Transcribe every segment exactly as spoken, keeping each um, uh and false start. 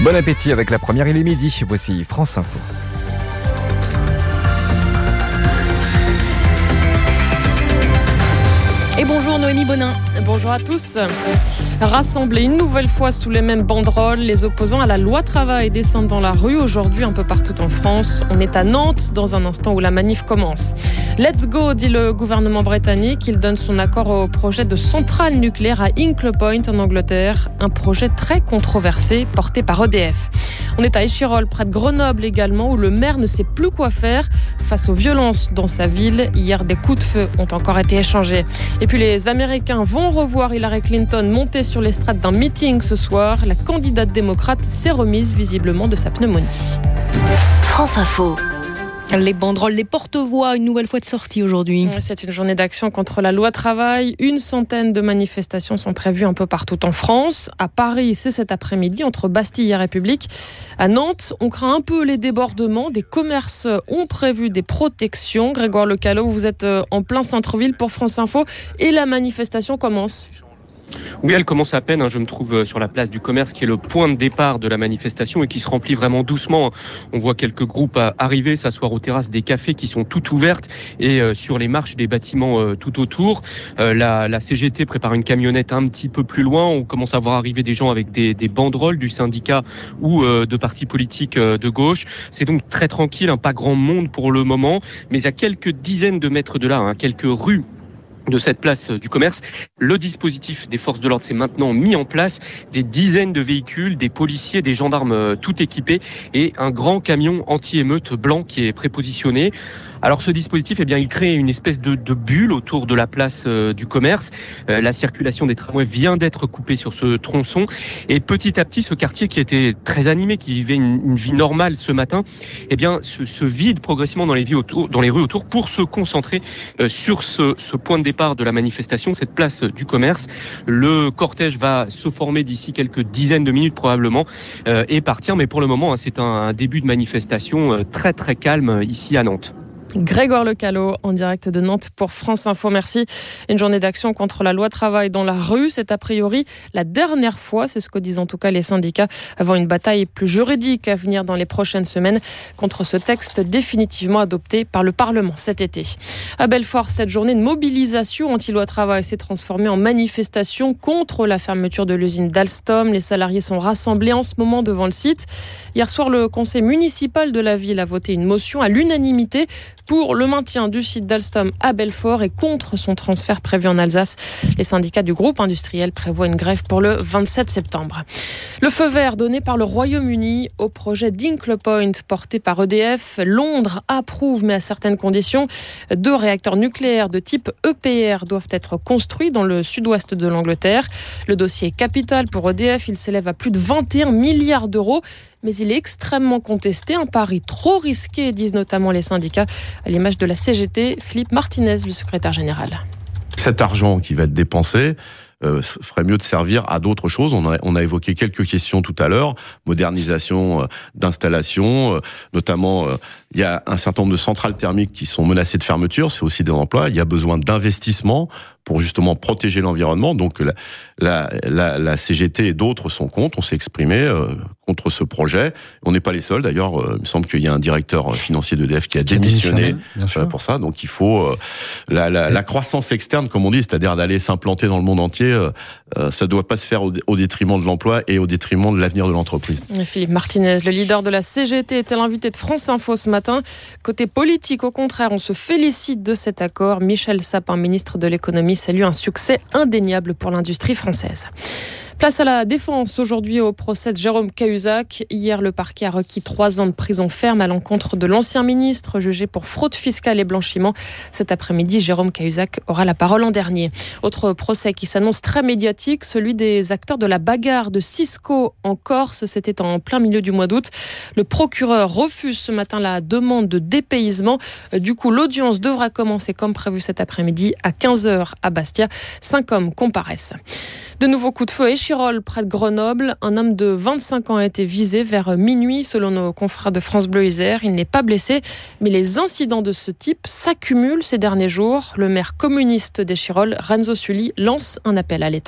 Bon appétit avec la première, il est midi. Voici France Info. Et bonjour Noémie Bonin. Bonjour à tous. Rassemblés une nouvelle fois sous les mêmes banderoles, les opposants à la loi travail descendent dans la rue aujourd'hui un peu partout en France. On est à Nantes dans un instant où la manif commence. Let's go, dit le gouvernement britannique. Il donne son accord au projet de centrale nucléaire à Hinkley Point en Angleterre. Un projet très controversé porté par E D F. On est à Échirolles, près de Grenoble également, où le maire ne sait plus quoi faire face aux violences dans sa ville. Hier, des coups de feu ont encore été échangés. Et puis les Américains vont revoir Hillary Clinton monter sur l'estrade d'un meeting ce soir. La candidate démocrate s'est remise visiblement de sa pneumonie. France Info. Les banderoles, les porte-voix, une nouvelle fois de sortie aujourd'hui. C'est une journée d'action contre la loi travail. Une centaine de manifestations sont prévues un peu partout en France. À Paris, c'est cet après-midi, entre Bastille et République. À Nantes, on craint un peu les débordements. Des commerces ont prévu des protections. Grégoire Lecalot, vous êtes en plein centre-ville pour France Info et la manifestation commence. Oui, elle commence à peine. Je me trouve sur la place du commerce qui est le point de départ de la manifestation et qui se remplit vraiment doucement. On voit quelques groupes arriver, s'asseoir aux terrasses des cafés qui sont toutes ouvertes et sur les marches des bâtiments tout autour. La, la C G T prépare une camionnette un petit peu plus loin. On commence à voir arriver des gens avec des, des banderoles du syndicat ou de partis politiques de gauche. C'est donc très tranquille, pas grand monde pour le moment, mais à quelques dizaines de mètres de là, quelques rues de cette place du commerce, le dispositif des forces de l'ordre s'est maintenant mis en place. Des dizaines de véhicules, des policiers, des gendarmes tout équipés et un grand camion anti-émeute blanc qui est prépositionné. Alors ce dispositif, eh bien, il crée une espèce de, de bulle autour de la place euh, du commerce. Euh, la circulation des tramways vient d'être coupée sur ce tronçon. Et petit à petit, ce quartier qui était très animé, qui vivait une, une vie normale ce matin, eh bien, se, se vide progressivement dans les, vies autour, dans les rues autour pour se concentrer euh, sur ce, ce point de départ de la manifestation, cette place du commerce. Le cortège va se former d'ici quelques dizaines de minutes probablement euh, et partir. Mais pour le moment, hein, c'est un, un début de manifestation euh, très très calme euh, ici à Nantes. Grégoire Lecalot en direct de Nantes pour France Info. Merci. Une journée d'action contre la loi travail dans la rue. C'est a priori la dernière fois, c'est ce que disent en tout cas les syndicats, avant une bataille plus juridique à venir dans les prochaines semaines contre ce texte définitivement adopté par le Parlement cet été. À Belfort, cette journée de mobilisation anti-loi travail s'est transformée en manifestation contre la fermeture de l'usine d'Alstom. Les salariés sont rassemblés en ce moment devant le site. Hier soir, le conseil municipal de la ville a voté une motion à l'unanimité pour le maintien du site d'Alstom à Belfort et contre son transfert prévu en Alsace. Les syndicats du groupe industriel prévoient une grève pour le vingt-sept septembre. Le feu vert donné par le Royaume-Uni au projet d'Hinkley Point porté par E D F. Londres approuve, mais à certaines conditions. Deux réacteurs nucléaires de type E P R doivent être construits dans le sud-ouest de l'Angleterre. Le dossier est capital pour E D F. Il s'élève à plus de vingt et un milliards d'euros. Mais il est extrêmement contesté, un pari trop risqué, disent notamment les syndicats, à l'image de la C G T. Philippe Martinez, le secrétaire général. Cet argent qui va être dépensé euh, ferait mieux de servir à d'autres choses. On a, on a évoqué quelques questions tout à l'heure, modernisation euh, d'installation, euh, notamment euh, il y a un certain nombre de centrales thermiques qui sont menacées de fermeture, c'est aussi des emplois. Il y a besoin d'investissement pour justement protéger l'environnement. Donc la, la, la, la C G T et d'autres sont contre. On s'est exprimé euh, contre ce projet. On n'est pas les seuls. D'ailleurs, euh, il me semble qu'il y a un directeur financier d'E D F qui a démissionné euh, pour ça. Donc il faut euh, la, la, la croissance externe, comme on dit, c'est-à-dire d'aller s'implanter dans le monde entier. Euh, euh, ça ne doit pas se faire au, au détriment de l'emploi et au détriment de l'avenir de l'entreprise. Philippe Martinez, le leader de la C G T, était l'invité de France Info ce matin. Côté politique, au contraire, on se félicite de cet accord. Michel Sapin, ministre de l'économie, salue un succès indéniable pour l'industrie française. Place à la défense aujourd'hui au procès de Jérôme Cahuzac. Hier, le parquet a requis trois ans de prison ferme à l'encontre de l'ancien ministre jugé pour fraude fiscale et blanchiment. Cet après-midi, Jérôme Cahuzac aura la parole en dernier. Autre procès qui s'annonce très médiatique, celui des acteurs de la bagarre de Cisco en Corse. C'était en plein milieu du mois d'août. Le procureur refuse ce matin la demande de dépaysement. Du coup, l'audience devra commencer comme prévu cet après-midi à quinze heures à Bastia. Cinq hommes comparaissent. De nouveaux coups de feu à Échirolles, près de Grenoble. Un homme de vingt-cinq ans a été visé vers minuit, selon nos confrères de France Bleu Isère. Il n'est pas blessé, mais les incidents de ce type s'accumulent ces derniers jours. Le maire communiste d'Échirolles, Renzo Sully, lance un appel à l'État.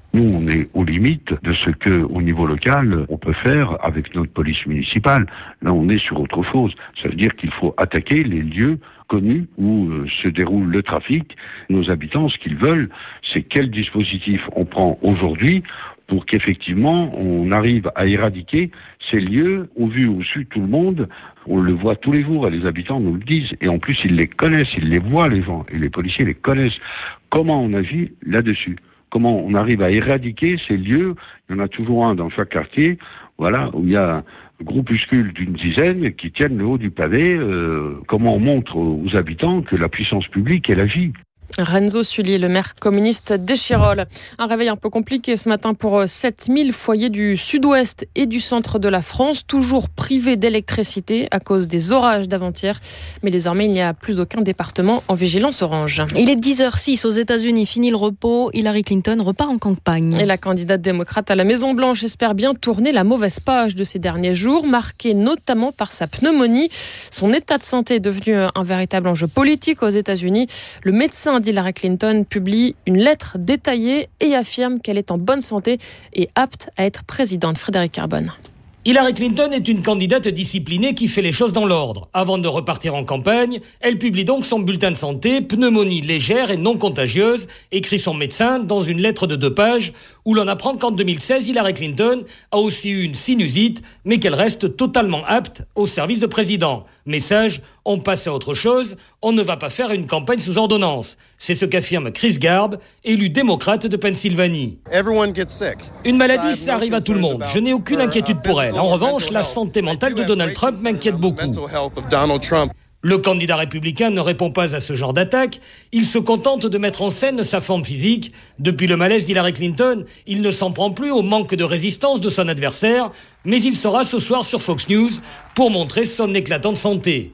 Nous, on est aux limites de ce que, au niveau local, on peut faire avec notre police municipale. Là, on est sur autre chose. Ça veut dire qu'il faut attaquer les lieux connus où euh, se déroule le trafic. Nos habitants, ce qu'ils veulent, c'est quel dispositif on prend aujourd'hui pour qu'effectivement, on arrive à éradiquer ces lieux au vu, au su tout le monde. On le voit tous les jours et les habitants nous le disent. Et en plus, ils les connaissent, ils les voient, les gens. Et les policiers les connaissent. Comment on agit là-dessus ? Comment on arrive à éradiquer ces lieux? Il y en a toujours un dans chaque quartier, voilà, où il y a un groupuscule d'une dizaine qui tiennent le haut du pavé. Euh, comment on montre aux habitants que la puissance publique, elle agit? Renzo Sully, le maire communiste d'Échirolles. Un réveil un peu compliqué ce matin pour sept mille foyers du sud-ouest et du centre de la France, toujours privés d'électricité à cause des orages d'avant-hier. Mais désormais, il n'y a plus aucun département en vigilance orange. Il est dix heures six aux États-Unis, fini le repos. Hillary Clinton repart en campagne. Et la candidate démocrate à la Maison-Blanche espère bien tourner la mauvaise page de ces derniers jours, marquée notamment par sa pneumonie. Son état de santé est devenu un véritable enjeu politique aux États-Unis. Le médecin d'Hillary Clinton publie une lettre détaillée et affirme qu'elle est en bonne santé et apte à être présidente. Frédéric Carbone. Hillary Clinton est une candidate disciplinée qui fait les choses dans l'ordre. Avant de repartir en campagne, elle publie donc son bulletin de santé, pneumonie légère et non contagieuse, écrit son médecin dans une lettre de deux pages où l'on apprend qu'en deux mille seize, Hillary Clinton a aussi eu une sinusite, mais qu'elle reste totalement apte au service de président. Message, on passe à autre chose, on ne va pas faire une campagne sous ordonnance. C'est ce qu'affirme Chris Garb, élu démocrate de Pennsylvanie. Une maladie, ça arrive à tout le monde. Je n'ai aucune inquiétude pour elle. En revanche, la santé mentale de Donald Trump m'inquiète beaucoup. Le candidat républicain ne répond pas à ce genre d'attaque. Il se contente de mettre en scène sa forme physique. Depuis le malaise d'Hillary Clinton, il ne s'en prend plus au manque de résistance de son adversaire, mais il sera ce soir sur Fox News pour montrer son éclatante santé.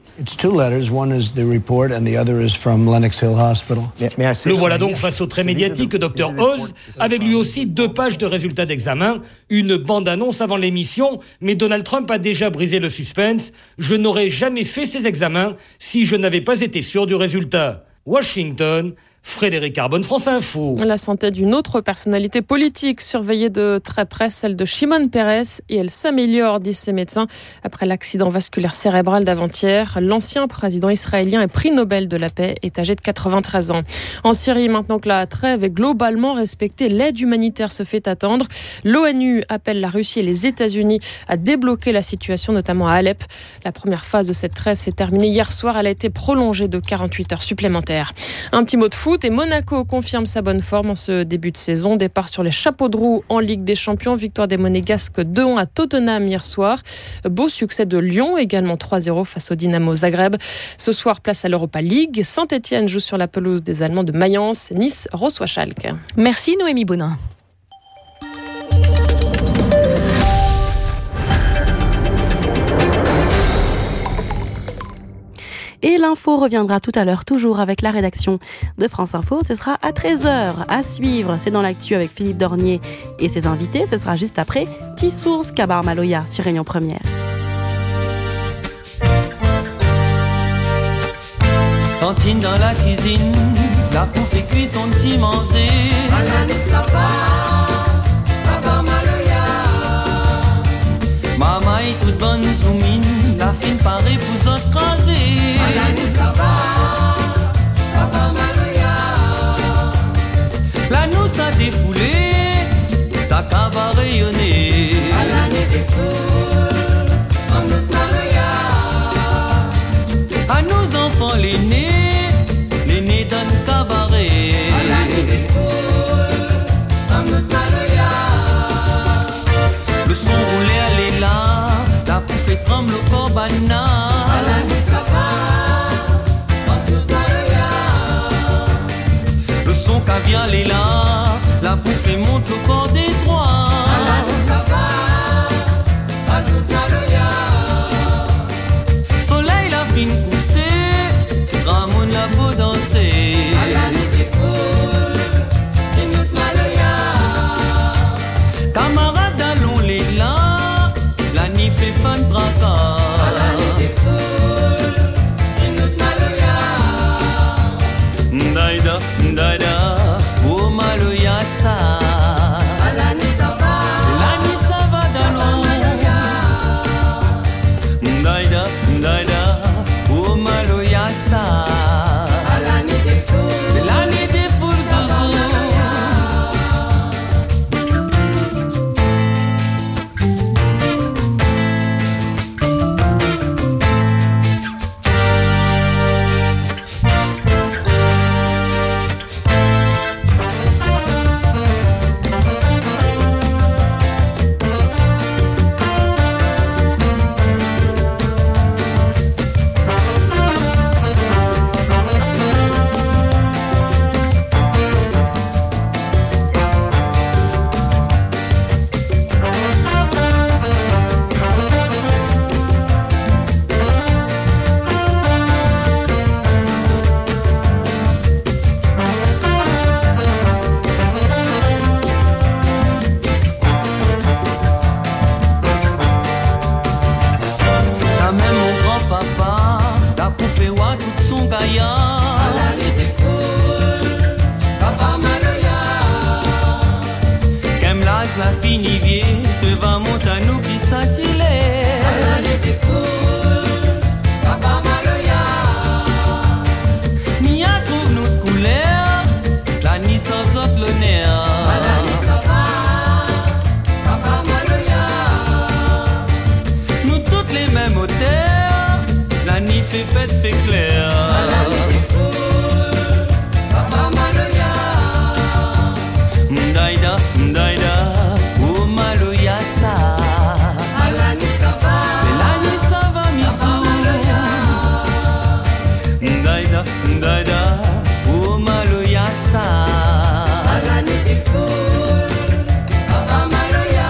Le voilà donc face au très médiatique docteur Oz, avec lui aussi deux pages de résultats d'examen, une bande-annonce avant l'émission, mais Donald Trump a déjà brisé le suspense. Je n'aurais jamais fait ces examens si je n'avais pas été sûr du résultat. Washington, Frédéric Carbone, France Info. La santé d'une autre personnalité politique surveillée de très près, celle de Shimon Peres, et elle s'améliore, disent ses médecins, après l'accident vasculaire cérébral d'avant-hier. L'ancien président israélien et prix Nobel de la paix est âgé de quatre-vingt-treize ans. En Syrie, maintenant que la trêve est globalement respectée, l'aide humanitaire se fait attendre. L'ONU appelle la Russie et les États-Unis à débloquer la situation, notamment à Alep. La première phase de cette trêve s'est terminée hier soir. Elle a été prolongée de quarante-huit heures supplémentaires. Un petit mot de foot. Et Monaco confirme sa bonne forme en ce début de saison. Départ sur les chapeaux de roue en Ligue des Champions. Victoire des Monégasques deux un à Tottenham hier soir. Beau succès de Lyon, également trois zéro face au Dynamo Zagreb. Ce soir, place à l'Europa League. Saint-Etienne joue sur la pelouse des Allemands de Mayence. Nice reçoit Schalke. Merci Noémie Bonin. Et l'info reviendra tout à l'heure, toujours avec la rédaction de France Info. Ce sera à treize heures à suivre. C'est dans l'actu avec Philippe Dornier et ses invités. Ce sera juste après Tissours, Kabar Maloya sur Réunion Première. Cantine dans la cuisine, la pouffe et cuit son petit manger. Alani Sapa, Kabar Maloya. Maman est toute bonne zoumine, la fine paraît pour autres crasés. La nous a défoulé, ça va rayonner. À l'année des fous, en notre Maloya. À nos enfants l'aîné, l'aîné donne cabaret. À l'année des fous, en notre Maloya. Le son roulé allait là, la pouffe tremble au corbana. À l'année ça va, en notre Maloya. Le son caviar est là, la bouffe monte au corps des droits. Ça va, soleil la fine poussée, Ramon la peau danser. À la nuit des foules, c'est notre Maloya. Camarades allons les là, la nuit fait fan tracas. À la nuit des foules, c'est notre Maloya. Ndaïda, ndaïda, oh Maloya ça. la finivier devant Montano qui s'attilait. Alani des fous, Papa Maloya. Mia trouve notre couleur, la ni sans autre l'honneur. Alani ça va, Papa Maloya. Nous toutes les mêmes auteurs, la ni fait bête fait clair. Alani des fous, Papa Maloya. Ndaida, ndaida, oh Maloya sa. Alani ça va, Alani ça va misou. Ndaida, ndaida, oh Maloya sa. Alani des fous, Papa Maloya.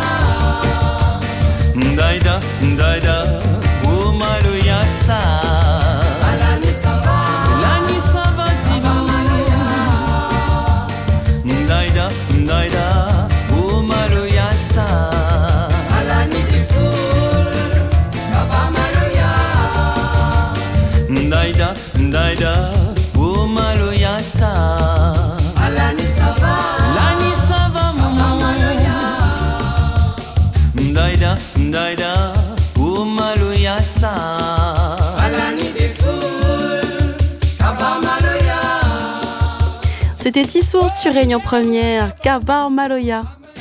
Ndaida, ndaida, oh Maloya sa. Alani ça va, Alani ça va Tilou. Ndaida, ndaida, oh Maloya sa. Alani des fous, Papa Maloya. Ndaida, ndaida, oh Maloya sa. Alani ça va, Alani ça va maman. Ndaida, ndaida, oh Maloya sa. Alani des fous, Papa Maloya. C'était Tissours sur Réunion Première, Kabar Maloya.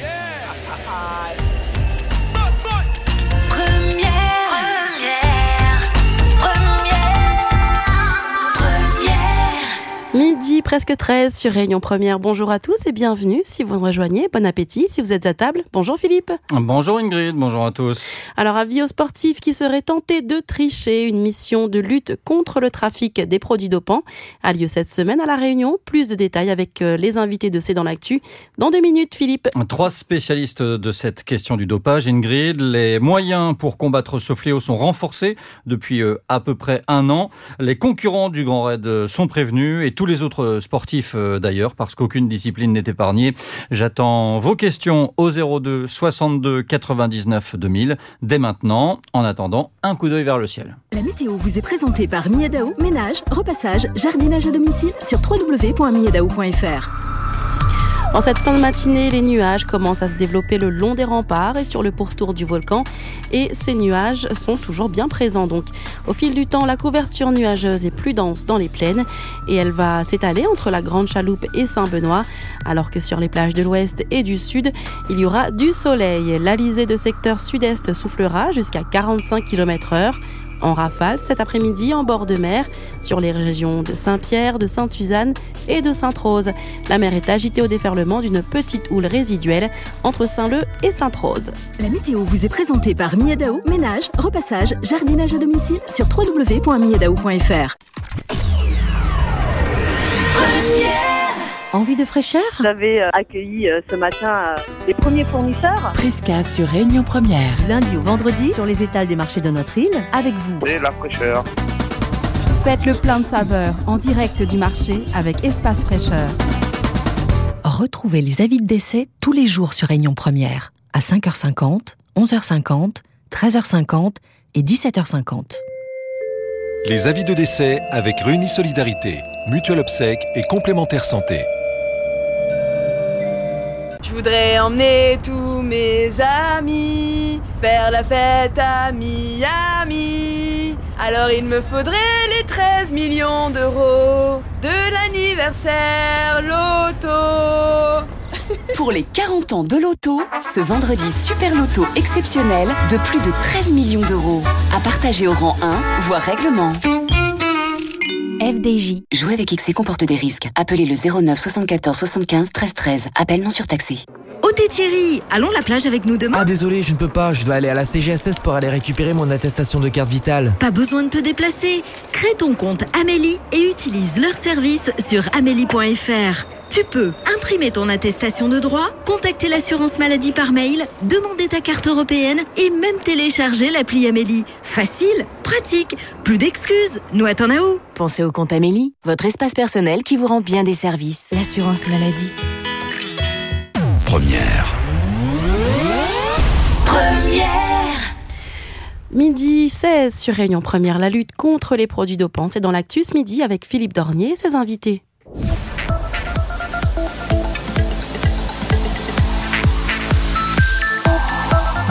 Midi presque treize sur Réunion Première. Bonjour à tous et bienvenue si vous nous rejoignez. Bon appétit si vous êtes à table. Bonjour Philippe. Bonjour Ingrid, bonjour à tous. Alors avis aux sportifs qui seraient tentés de tricher, une mission de lutte contre le trafic des produits dopants a lieu cette semaine à La Réunion. Plus de détails avec les invités de C'est dans l'actu. Dans deux minutes Philippe. Trois spécialistes de cette question du dopage Ingrid. Les moyens pour combattre ce fléau sont renforcés depuis à peu près un an. Les concurrents du Grand Raid sont prévenus et tous les autres sportifs d'ailleurs, parce qu'aucune discipline n'est épargnée. J'attends vos questions au zéro deux soixante-deux quatre-vingt-dix-neuf deux mille dès maintenant. En attendant, un coup d'œil vers le ciel. La météo vous est présentée par Miedao, ménage, repassage, jardinage à domicile sur w w w point miedao point f r. En cette fin de matinée, les nuages commencent à se développer le long des remparts et sur le pourtour du volcan. Et ces nuages sont toujours bien présents. Donc, au fil du temps, la couverture nuageuse est plus dense dans les plaines et elle va s'étaler entre la Grande Chaloupe et Saint-Benoît. Alors que sur les plages de l'ouest et du sud, il y aura du soleil. L'alizé de secteur sud-est soufflera jusqu'à quarante-cinq kilomètres heure. En rafale cet après-midi en bord de mer sur les régions de Saint-Pierre, de Sainte-Suzanne et de Sainte-Rose. La mer est agitée au déferlement d'une petite houle résiduelle entre Saint-Leu et Sainte-Rose. La météo vous est présentée par Miedao, ménage, repassage, jardinage à domicile sur w w w point miedao point f r. Envie de fraîcheur ? Vous avez accueilli ce matin les premiers fournisseurs. Fresca sur Réunion Première. Lundi au vendredi sur les étals des marchés de notre île avec vous. Et la fraîcheur. Faites le plein de saveurs en direct du marché avec Espace Fraîcheur. Retrouvez les avis de décès tous les jours sur Réunion Première à cinq heures cinquante, onze heures cinquante, treize heures cinquante et dix-sept heures cinquante. Les avis de décès avec Réunis Solidarité, Mutuelle Obsèque et Complémentaire Santé. Je voudrais emmener tous mes amis, faire la fête à Miami. Alors il me faudrait les treize millions d'euros de l'anniversaire Loto. Pour les quarante ans de Loto, ce vendredi Super Loto exceptionnel de plus de treize millions d'euros. À partager au rang un, voire règlement. F D J. Jouer avec X C comporte des risques. Appelez le zéro neuf soixante-quatorze soixante-quinze treize treize. Appel non surtaxé. Oh t'es Thierry, allons la plage avec nous demain. Ah désolé, je ne peux pas, je dois aller à la C G S S pour aller récupérer mon attestation de carte vitale. Pas besoin de te déplacer. Crée ton compte Amélie et utilise leur service sur amélie point f r. Tu peux imprimer ton attestation de droit, contacter l'assurance maladie par mail, demander ta carte européenne et même télécharger l'appli Amélie. Facile, pratique, plus d'excuses, nous attendons à où ? Pensez au compte Amélie, votre espace personnel qui vous rend bien des services. L'assurance maladie. Première. Première. Midi seize sur Réunion Première, la lutte contre les produits dopants. C'est dans l'actu ce midi avec Philippe Dornier et ses invités.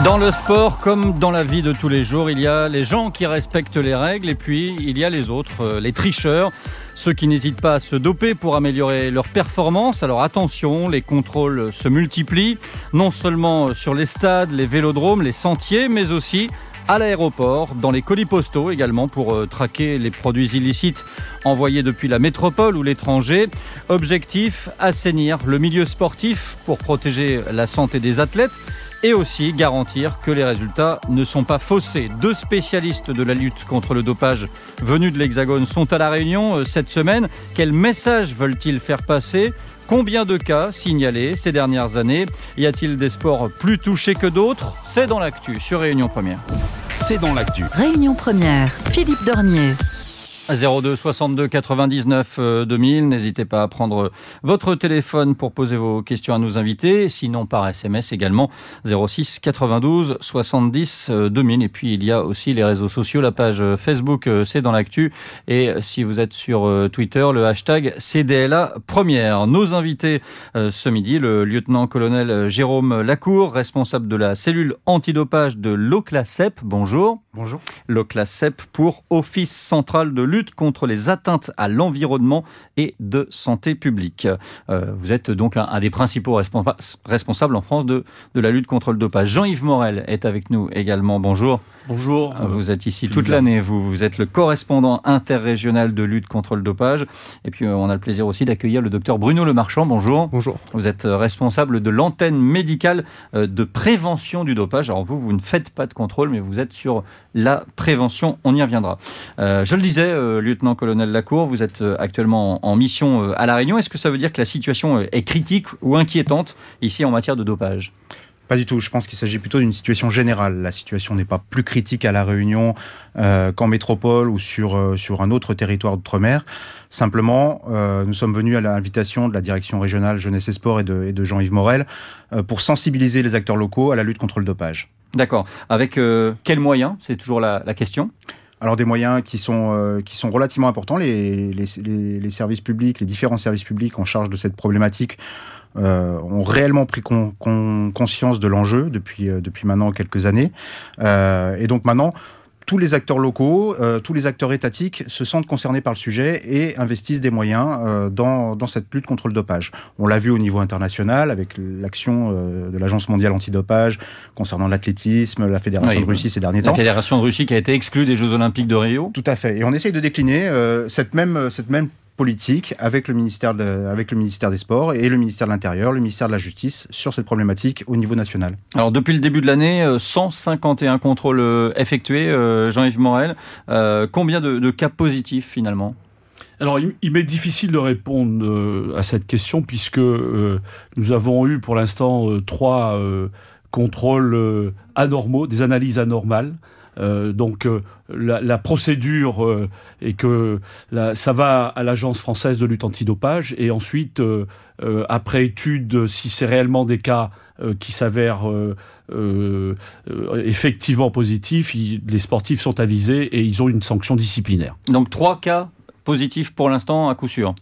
Dans le sport, comme dans la vie de tous les jours, il y a les gens qui respectent les règles et puis il y a les autres, euh, les tricheurs, ceux qui n'hésitent pas à se doper pour améliorer leur performance. Alors attention, les contrôles se multiplient, non seulement sur les stades, les vélodromes, les sentiers, mais aussi à l'aéroport, dans les colis postaux également, pour euh, traquer les produits illicites envoyés depuis la métropole ou l'étranger. Objectif, assainir le milieu sportif pour protéger la santé des athlètes et aussi garantir que les résultats ne sont pas faussés. Deux spécialistes de la lutte contre le dopage venus de l'Hexagone sont à La Réunion euh, cette semaine. Quel message veulent-ils faire passer ? Combien de cas signalés ces dernières années ? Y a-t-il des sports plus touchés que d'autres ? C'est dans l'actu sur Réunion Première. C'est dans l'actu. Réunion Première, Philippe Dornier. zéro deux soixante-deux quatre-vingt-dix-neuf deux mille. N'hésitez pas à prendre votre téléphone pour poser vos questions à nos invités. Sinon, par S M S également, zéro six quatre-vingt-douze soixante-dix deux mille. Et puis, il y a aussi les réseaux sociaux, la page Facebook C'est dans l'actu. Et si vous êtes sur Twitter, le hashtag C D L A Première. Nos invités ce midi, le lieutenant-colonel Jérôme Lacour, responsable de la cellule antidopage de l'OCLACEP. Bonjour. Bonjour. L'OCLACEP pour Office central de lutte contre les atteintes à l'environnement et de santé publique. Euh, vous êtes donc un, un des principaux responsa- responsables en France de, de la lutte contre le dopage. Jean-Yves Morel est avec nous également. Bonjour. Bonjour. Vous êtes ici toute l'année. Vous, vous êtes le correspondant interrégional de lutte contre le dopage. Et puis, on a le plaisir aussi d'accueillir le docteur Bruno Lemarchand. Bonjour. Bonjour. Vous êtes responsable de l'antenne médicale de prévention du dopage. Alors vous, vous ne faites pas de contrôle, mais vous êtes sur la prévention. On y reviendra. Euh, je le disais, euh, lieutenant-colonel Lacour, vous êtes actuellement en, en mission à La Réunion. Est-ce que ça veut dire que la situation est critique ou inquiétante ici en matière de dopage ? Pas du tout, je pense qu'il s'agit plutôt d'une situation générale. La situation n'est pas plus critique à La Réunion euh, qu'en métropole ou sur, euh, sur un autre territoire d'outre-mer. Simplement, euh, nous sommes venus à l'invitation de la direction régionale Jeunesse et Sport et de, et de Jean-Yves Morel euh, pour sensibiliser les acteurs locaux à la lutte contre le dopage. D'accord. Avec euh, quels moyens ? C'est toujours la, la question. Alors des moyens qui sont, euh, qui sont relativement importants. Les, les, les, les services publics, les différents services publics en charge de cette problématique Euh, ont réellement pris con, con, conscience de l'enjeu depuis, euh, depuis maintenant quelques années. Euh, et donc maintenant, tous les acteurs locaux, euh, tous les acteurs étatiques se sentent concernés par le sujet et investissent des moyens euh, dans, dans cette lutte contre le dopage. On l'a vu au niveau international avec l'action euh, de l'Agence mondiale antidopage concernant l'athlétisme, la Fédération oui, de Russie ces derniers la temps. La Fédération de Russie qui a été exclue des Jeux Olympiques de Rio. Tout à fait. Et on essaye de décliner euh, cette même, cette même politique avec le ministère de, avec le ministère des Sports et le ministère de l'Intérieur, le ministère de la Justice sur cette problématique au niveau national. Alors depuis le début de l'année, cent cinquante et un contrôles effectués, euh, Jean-Yves Morel. Euh, combien de, de cas positifs finalement ? Alors, il, il m'est difficile de répondre euh, à cette question puisque euh, nous avons eu pour l'instant euh, trois euh, contrôles euh, anormaux, des analyses anormales. Euh, donc euh, la, la procédure euh, est que la, ça va à l'Agence française de lutte antidopage et ensuite euh, euh, après étude si c'est réellement des cas euh, qui s'avèrent euh, euh, effectivement positifs, il, les sportifs sont avisés et ils ont une sanction disciplinaire. Donc trois cas positifs pour l'instant à coup sûr.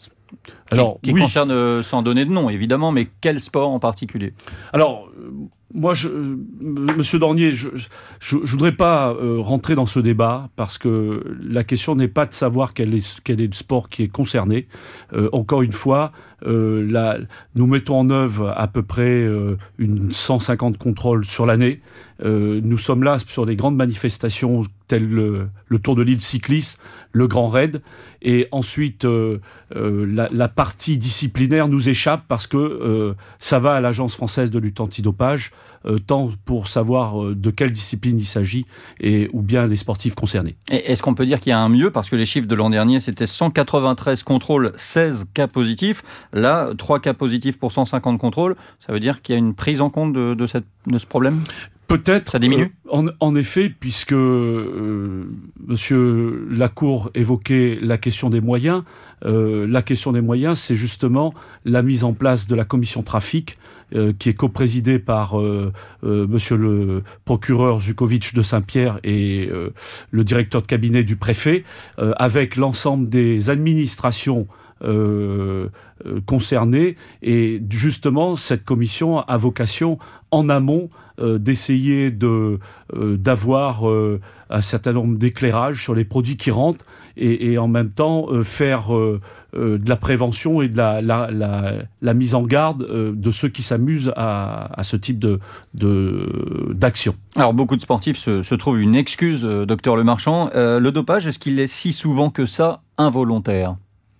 Alors, qui, qui oui. concerne, euh, sans donner de nom évidemment, mais quel sport en particulier ? Alors, euh, moi, je, euh, Monsieur Dornier, je je, je voudrais pas euh, rentrer dans ce débat parce que la question n'est pas de savoir quel est quel est le sport qui est concerné. Euh, encore une fois, euh, la, nous mettons en œuvre à peu près euh, une cent cinquante contrôles sur l'année. Euh, nous sommes là sur des grandes manifestations telles le, le Tour de l'île cycliste, le Grand Raid, et ensuite euh, euh, la, la partie disciplinaire nous échappe parce que euh, ça va à l'Agence française de lutte antidopage, euh, tant pour savoir euh, de quelle discipline il s'agit et ou bien les sportifs concernés. Et est-ce qu'on peut dire qu'il y a un mieux, parce que les chiffres de l'an dernier c'était cent quatre-vingt-treize contrôles, seize cas positifs, là trois cas positifs pour cent cinquante contrôles, ça veut dire qu'il y a une prise en compte de, de, cette, de ce problème ? Peut-être, ça diminue euh, en, en effet, puisque euh, Monsieur Lacour évoquait la question des moyens. Euh, la question des moyens, c'est justement la mise en place de la commission trafic, euh, qui est coprésidée par euh, euh, Monsieur le procureur Zukovitch de Saint-Pierre et euh, le directeur de cabinet du préfet, euh, avec l'ensemble des administrations euh, euh, concernés. Et justement, cette commission a vocation, en amont, euh, d'essayer de, euh, d'avoir euh, un certain nombre d'éclairages sur les produits qui rentrent et, et en même temps euh, faire euh, euh, de la prévention et de la, la, la, la mise en garde euh, de ceux qui s'amusent à, à ce type de, de, d'action. Alors, beaucoup de sportifs se, se trouvent une excuse, euh, docteur Lemarchand. Euh, le dopage, est-ce qu'il est si souvent que ça involontaire ?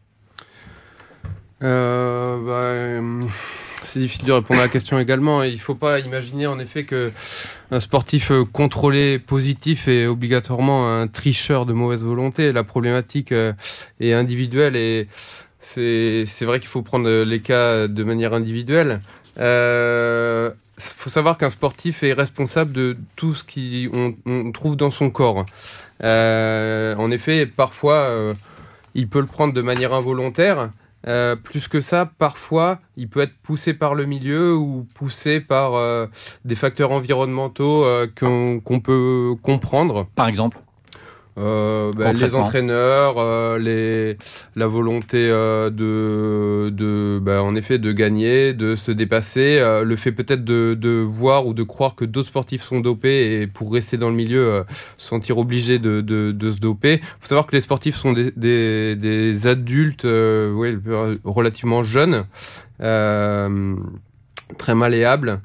euh, bah, euh, C'est difficile de répondre à la question également. Il ne faut pas imaginer en effet qu'un sportif contrôlé positif est obligatoirement un tricheur de mauvaise volonté. La problématique est individuelle et c'est, c'est vrai qu'il faut prendre les cas de manière individuelle. Euh, faut savoir qu'un sportif est responsable de tout ce qu'on on trouve dans son corps. Euh, en effet, parfois, euh, il peut le prendre de manière involontaire. Euh, plus que ça, parfois, il peut être poussé par le milieu ou poussé par euh, des facteurs environnementaux euh, qu'on, qu'on peut comprendre. Par exemple euh, bah, les entraîneurs, euh, les, la volonté euh, de, de, bah, en effet, de gagner, de se dépasser, euh, le fait peut-être de, de voir ou de croire que d'autres sportifs sont dopés et pour rester dans le milieu, euh, se sentir obligé de, de, de se doper. Il faut savoir que les sportifs sont des, des, des adultes, euh, ouais, relativement jeunes, euh, très malléables.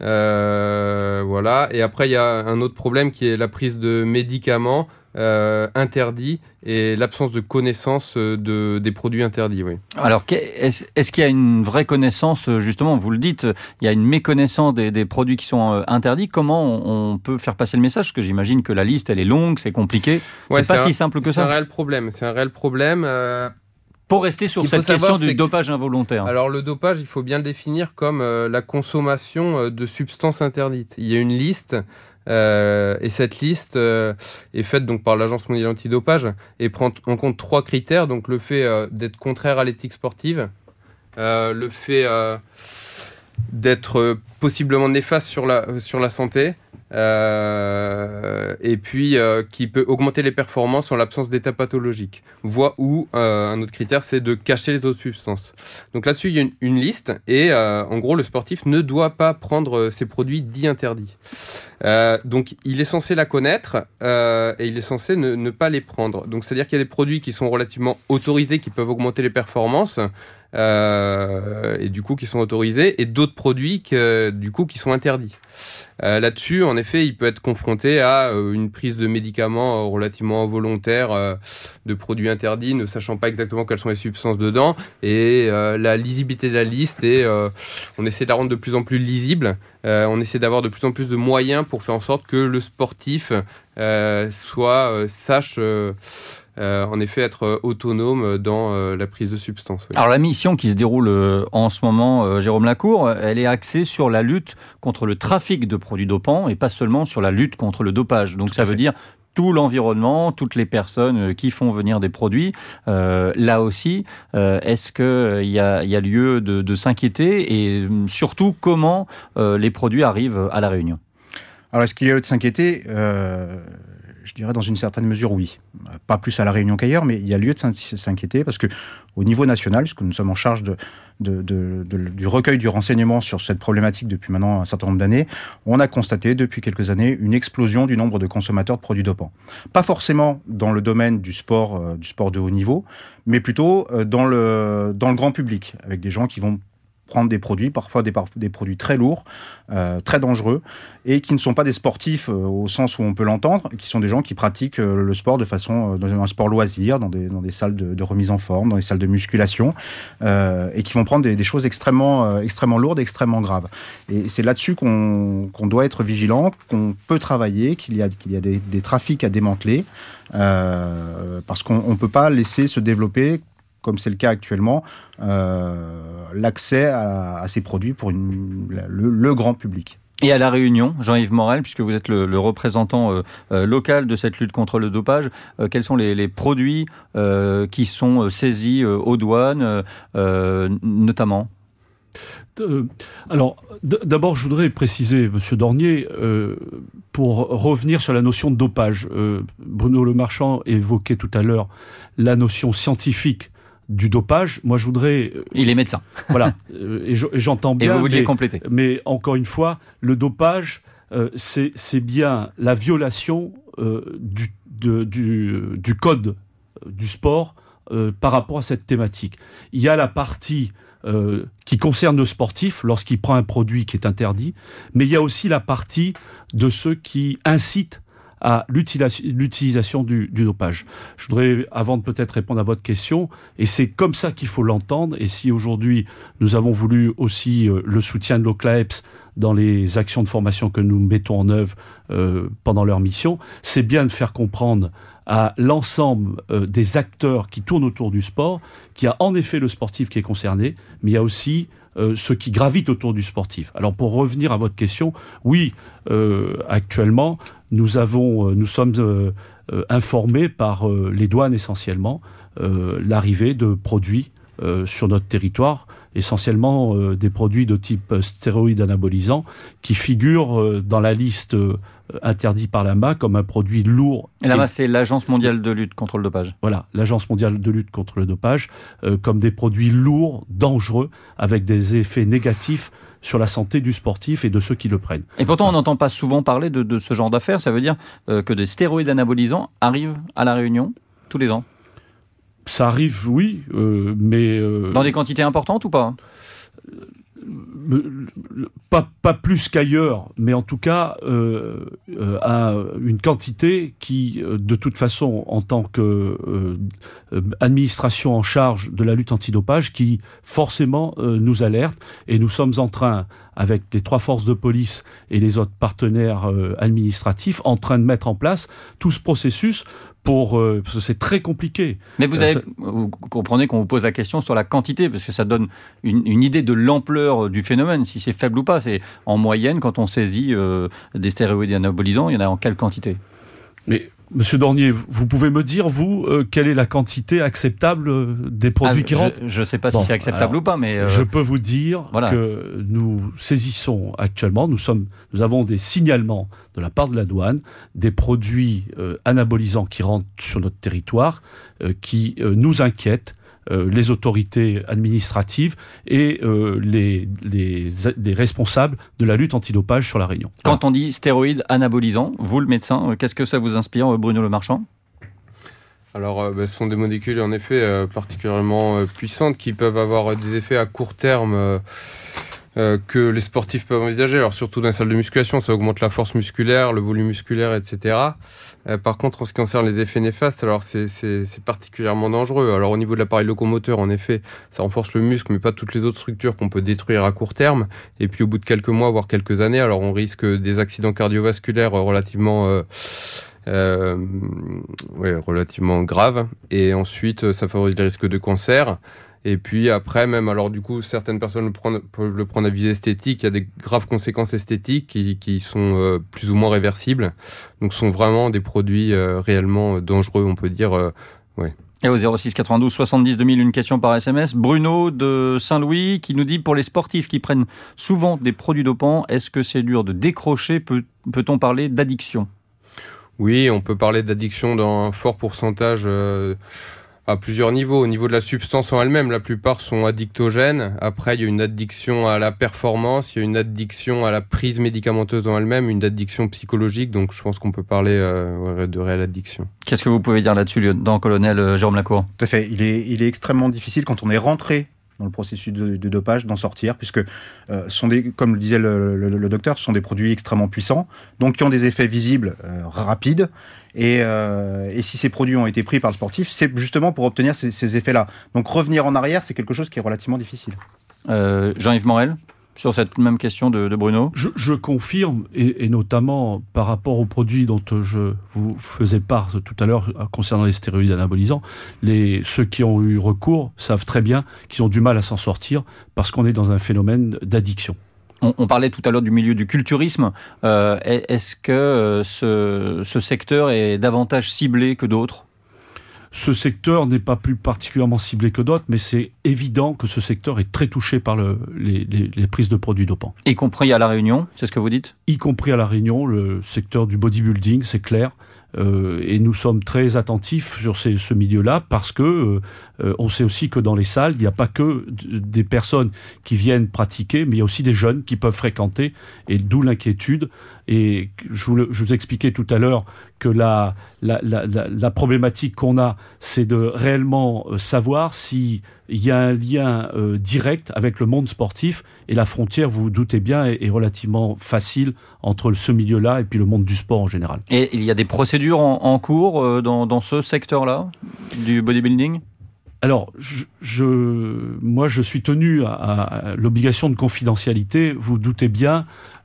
Euh, voilà. Et après, il y a un autre problème qui est la prise de médicaments Euh, interdit et l'absence de connaissance de, des produits interdits. Oui. Alors, est-ce, est-ce qu'il y a une vraie connaissance, justement, vous le dites, il y a une méconnaissance des, des produits qui sont interdits. Comment on, on peut faire passer le message ? Parce que j'imagine que la liste, elle est longue, c'est compliqué. Ouais, c'est pas c'est si un, simple que c'est ça. C'est un réel problème. C'est un réel problème. Euh... Pour rester sur cette question du dopage involontaire. Alors, le dopage, il faut bien le définir comme euh, la consommation de substances interdites. Il y a une liste. Euh, et cette liste euh, est faite donc par l'Agence mondiale antidopage et prend en compte trois critères, donc le fait euh, d'être contraire à l'éthique sportive, euh, le fait euh, d'être euh, possiblement néfaste sur la, sur la santé, euh, et puis euh, qui peut augmenter les performances en l'absence d'état pathologique. Voie où, euh, un autre critère, c'est de cacher les autres substances. Donc là-dessus, il y a une, une liste, et euh, en gros, le sportif ne doit pas prendre ces produits dits interdits. Euh, donc il est censé la connaître euh, et il est censé ne, ne pas les prendre. Donc c'est-à-dire qu'il y a des produits qui sont relativement autorisés, qui peuvent augmenter les performances euh, et du coup qui sont autorisés, et d'autres produits que, du coup qui sont interdits. Euh, là-dessus, en effet, il peut être confronté à euh, une prise de médicaments euh, relativement involontaire, euh, de produits interdits, ne sachant pas exactement quelles sont les substances dedans, et euh, la lisibilité de la liste, et euh, on essaie de la rendre de plus en plus lisible. Euh, on essaie d'avoir de plus en plus de moyens pour faire en sorte que le sportif euh, soit euh, sache euh, euh, en effet être autonome dans euh, la prise de substances. Oui. Alors la mission qui se déroule euh, en ce moment, euh, Jérôme Lacour, elle est axée sur la lutte contre le trafic de produits dopants et pas seulement sur la lutte contre le dopage. Donc Tout ça veut dire tout l'environnement, toutes les personnes qui font venir des produits. Euh, là aussi, euh, est-ce qu'il euh, y, a, y a lieu de, de s'inquiéter, et surtout comment euh, les produits arrivent à La Réunion ? Alors, est-ce qu'il y a lieu de s'inquiéter ? euh, Je dirais dans une certaine mesure, oui. Pas plus à La Réunion qu'ailleurs, mais il y a lieu de s'inquiéter parce que au niveau national, puisque nous sommes en charge de, de, de, de, du recueil du renseignement sur cette problématique depuis maintenant un certain nombre d'années, on a constaté depuis quelques années une explosion du nombre de consommateurs de produits dopants. Pas forcément dans le domaine du sport, euh, du sport de haut niveau, mais plutôt euh, dans, le, dans le grand public, avec des gens qui vont prendre des produits, parfois des, des produits très lourds, euh, très dangereux, et qui ne sont pas des sportifs euh, au sens où on peut l'entendre, qui sont des gens qui pratiquent euh, le sport de façon, euh, dans un sport loisir, dans des, dans des salles de, de remise en forme, dans des salles de musculation, euh, et qui vont prendre des, des choses extrêmement, euh, extrêmement lourdes, extrêmement graves. Et c'est là-dessus qu'on, qu'on doit être vigilant, qu'on peut travailler, qu'il y a, qu'il y a des, des trafics à démanteler, euh, parce qu'on ne peut pas laisser se développer, comme c'est le cas actuellement, euh, l'accès à, à ces produits pour une, le, le grand public. Et à La Réunion, Jean-Yves Morel, puisque vous êtes le, le représentant euh, euh, local de cette lutte contre le dopage, euh, quels sont les, les produits euh, qui sont saisis euh, aux douanes, euh, notamment ? Euh, alors, d- d'abord, je voudrais préciser, Monsieur Dornier, euh, pour revenir sur la notion de dopage. Euh, Bruno Lemarchand évoquait tout à l'heure la notion scientifique du dopage, moi je voudrais... Il est médecin. Voilà, et, je, et j'entends bien... Et vous vouliez mais, compléter. Mais encore une fois, le dopage, euh, c'est, c'est bien la violation euh, du, de, du, du code du sport euh, par rapport à cette thématique. Il y a la partie euh, qui concerne le sportif lorsqu'il prend un produit qui est interdit, mais il y a aussi la partie de ceux qui incitent à l'utilisation du, du dopage. Je voudrais, avant de peut-être répondre à votre question, et c'est comme ça qu'il faut l'entendre, et si aujourd'hui nous avons voulu aussi euh, le soutien de l'O C L A E P S dans les actions de formation que nous mettons en œuvre euh, pendant leur mission, c'est bien de faire comprendre à l'ensemble euh, des acteurs qui tournent autour du sport qu'il y a en effet le sportif qui est concerné, mais il y a aussi Euh, ceux qui gravitent autour du sportif. Alors pour revenir à votre question, oui, euh, actuellement, nous avons, euh, nous sommes euh, euh, informés par euh, les douanes essentiellement euh, l'arrivée de produits euh, sur notre territoire, essentiellement euh, des produits de type stéroïdes anabolisants qui figurent euh, dans la liste euh, interdite par l'A M A comme un produit lourd. Et l'A M A, c'est l'Agence mondiale de lutte contre le dopage. Voilà, l'Agence mondiale de lutte contre le dopage, euh, comme des produits lourds, dangereux, avec des effets négatifs sur la santé du sportif et de ceux qui le prennent. Et pourtant, on n'entend pas souvent parler de, de ce genre d'affaires. Ça veut dire euh, que des stéroïdes anabolisants arrivent à La Réunion tous les ans. Ça arrive, oui, euh, mais... Euh, Dans des quantités importantes ou pas ? euh, pas, pas plus qu'ailleurs, mais en tout cas, euh, euh, à une quantité qui, euh, de toute façon, en tant qu'administration euh, en charge de la lutte antidopage, qui forcément euh, nous alerte. Et nous sommes en train, avec les trois forces de police et les autres partenaires euh, administratifs, en train de mettre en place tout ce processus pour, euh, parce que c'est très compliqué. Mais vous, avez, vous comprenez qu'on vous pose la question sur la quantité, parce que ça donne une, une idée de l'ampleur du phénomène, si c'est faible ou pas. C'est en moyenne, quand on saisit euh, des stéroïdes anabolisants, il y en a en quelle quantité ? Mais Monsieur Dornier, vous pouvez me dire, vous, euh, quelle est la quantité acceptable euh, des produits ah, qui je, rentrent ? Je ne sais pas bon, si c'est acceptable alors, ou pas, mais... Euh... Je peux vous dire voilà. que nous saisissons actuellement, nous, sommes, nous avons des signalements de la part de la douane, des produits euh, anabolisants qui rentrent sur notre territoire, euh, qui euh, nous inquiètent, Euh, les autorités administratives et euh, les, les, les responsables de la lutte antidopage sur La Réunion. Quand on dit stéroïdes anabolisants, vous le médecin, qu'est-ce que ça vous inspire, Bruno Lemarchand ? Alors, euh, bah, ce sont des molécules en effet euh, particulièrement euh, puissantes qui peuvent avoir des effets à court terme euh, euh, que les sportifs peuvent envisager. Alors surtout dans les salles de musculation, ça augmente la force musculaire, le volume musculaire, et cetera. Euh, par contre, en ce qui concerne les effets néfastes, alors c'est, c'est, c'est particulièrement dangereux. Alors au niveau de l'appareil locomoteur, en effet, ça renforce le muscle, mais pas toutes les autres structures qu'on peut détruire à court terme. Et puis au bout de quelques mois, voire quelques années, alors on risque des accidents cardiovasculaires relativement... Euh, Euh, ouais, relativement grave. Et ensuite, ça favorise les risques de cancer. Et puis après, même, alors du coup, certaines personnes le prennent, peuvent le prendre à visée esthétique. Il y a des graves conséquences esthétiques qui, qui sont euh, plus ou moins réversibles. Donc, ce sont vraiment des produits euh, réellement dangereux, on peut dire. Euh, ouais. Et au zéro six quatre-vingt-douze soixante-dix deux mille, une question par S M S. Bruno de Saint-Louis qui nous dit, pour les sportifs qui prennent souvent des produits dopants, est-ce que c'est dur de décrocher ? Peut, peut-on parler d'addiction ? Oui, on peut parler d'addiction dans un fort pourcentage euh, à plusieurs niveaux. Au niveau de la substance en elle-même, la plupart sont addictogènes. Après, il y a une addiction à la performance, il y a une addiction à la prise médicamenteuse en elle-même, une addiction psychologique. Donc, je pense qu'on peut parler euh, de réelle addiction. Qu'est-ce que vous pouvez dire là-dessus, lieutenant-colonel euh, Jérôme Lacour ? Tout à fait. Il est, il est extrêmement difficile quand on est rentré dans le processus de, de dopage, d'en sortir, puisque, euh, sont des, comme le disait le, le, le docteur, ce sont des produits extrêmement puissants, donc qui ont des effets visibles euh, rapides, et, euh, et si ces produits ont été pris par le sportif, c'est justement pour obtenir ces, ces effets-là. Donc revenir en arrière, c'est quelque chose qui est relativement difficile. Euh, Jean-Yves Morel, sur cette même question de, de Bruno ? Je, je confirme, et, et notamment par rapport aux produits dont je vous faisais part tout à l'heure concernant les stéroïdes anabolisants, les, ceux qui ont eu recours savent très bien qu'ils ont du mal à s'en sortir parce qu'on est dans un phénomène d'addiction. On, on parlait tout à l'heure du milieu du culturisme. Euh, est-ce que euh, ce, ce secteur est davantage ciblé que d'autres ? Ce secteur n'est pas plus particulièrement ciblé que d'autres, mais c'est évident que ce secteur est très touché par le, les, les, les prises de produits dopants. Y compris à La Réunion, c'est ce que vous dites ? Y compris à La Réunion, le secteur du bodybuilding, c'est clair. Euh, et nous sommes très attentifs sur ces, ce milieu-là parce que Euh, on sait aussi que dans les salles, il n'y a pas que d- des personnes qui viennent pratiquer, mais il y a aussi des jeunes qui peuvent fréquenter, et d'où l'inquiétude. Et je vous, le, je vous expliquais tout à l'heure que la, la, la, la, la problématique qu'on a, c'est de réellement savoir s'il y a un lien euh, direct avec le monde sportif, et la frontière, vous vous doutez bien, est, est relativement facile entre ce milieu-là et puis le monde du sport en général. Et il y a des procédures en, en cours euh, dans, dans ce secteur-là, du bodybuilding ? Alors, je, je, moi, je suis tenu à, à l'obligation de confidentialité. Vous doutez bien,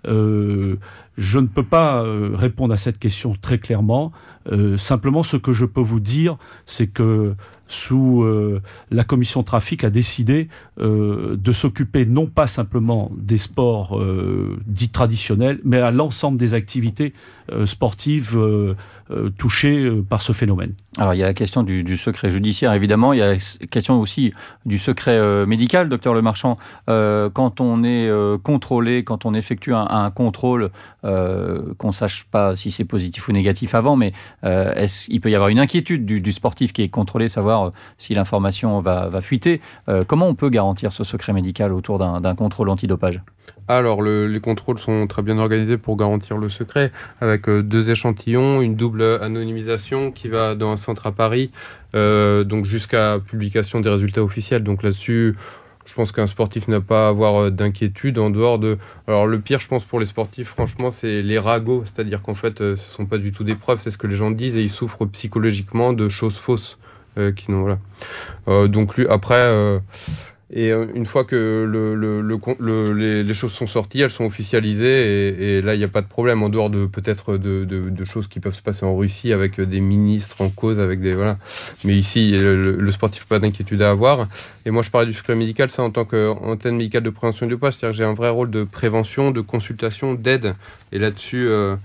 euh, je ne peux pas euh, répondre à cette question très clairement. Euh, simplement, ce que je peux vous dire, c'est que sous euh, la commission trafic a décidé euh, de s'occuper non pas simplement des sports euh, dits traditionnels, mais à l'ensemble des activités euh, sportives euh, euh, touchées euh, par ce phénomène. Alors il y a la question du, du secret judiciaire évidemment, il y a la question aussi du secret euh, médical, docteur Lemarchand. Euh, quand on est euh, contrôlé, quand on effectue un, un contrôle, euh, qu'on sache pas si c'est positif ou négatif avant, mais euh, est-ce, il peut y avoir une inquiétude du, du sportif qui est contrôlé, savoir si l'information va, va fuiter. Euh, comment on peut garantir ce secret médical autour d'un, d'un contrôle antidopage ? Alors, le, les contrôles sont très bien organisés pour garantir le secret, avec euh, deux échantillons, une double anonymisation qui va dans un centre à Paris, euh, donc jusqu'à publication des résultats officiels. Donc là-dessus, je pense qu'un sportif n'a pas à avoir d'inquiétude en dehors de... Alors le pire, je pense, pour les sportifs, franchement, c'est les ragots. C'est-à-dire qu'en fait, ce ne sont pas du tout des preuves, c'est ce que les gens disent, et ils souffrent psychologiquement de choses fausses. Euh, qui n'ont, voilà. Euh, donc lui, après, euh, et euh, une fois que le, le, le, le, les, les choses sont sorties, elles sont officialisées, et, et là, il n'y a pas de problème, en dehors de peut-être de, de, de choses qui peuvent se passer en Russie avec des ministres en cause, avec des... Voilà. Mais ici, le, le sportif n'a pas d'inquiétude à avoir. Et moi, je parlais du secret médical, ça en tant qu'antenne médicale de prévention du dopage, c'est-à-dire que j'ai un vrai rôle de prévention, de consultation, d'aide. Et là-dessus... Euh,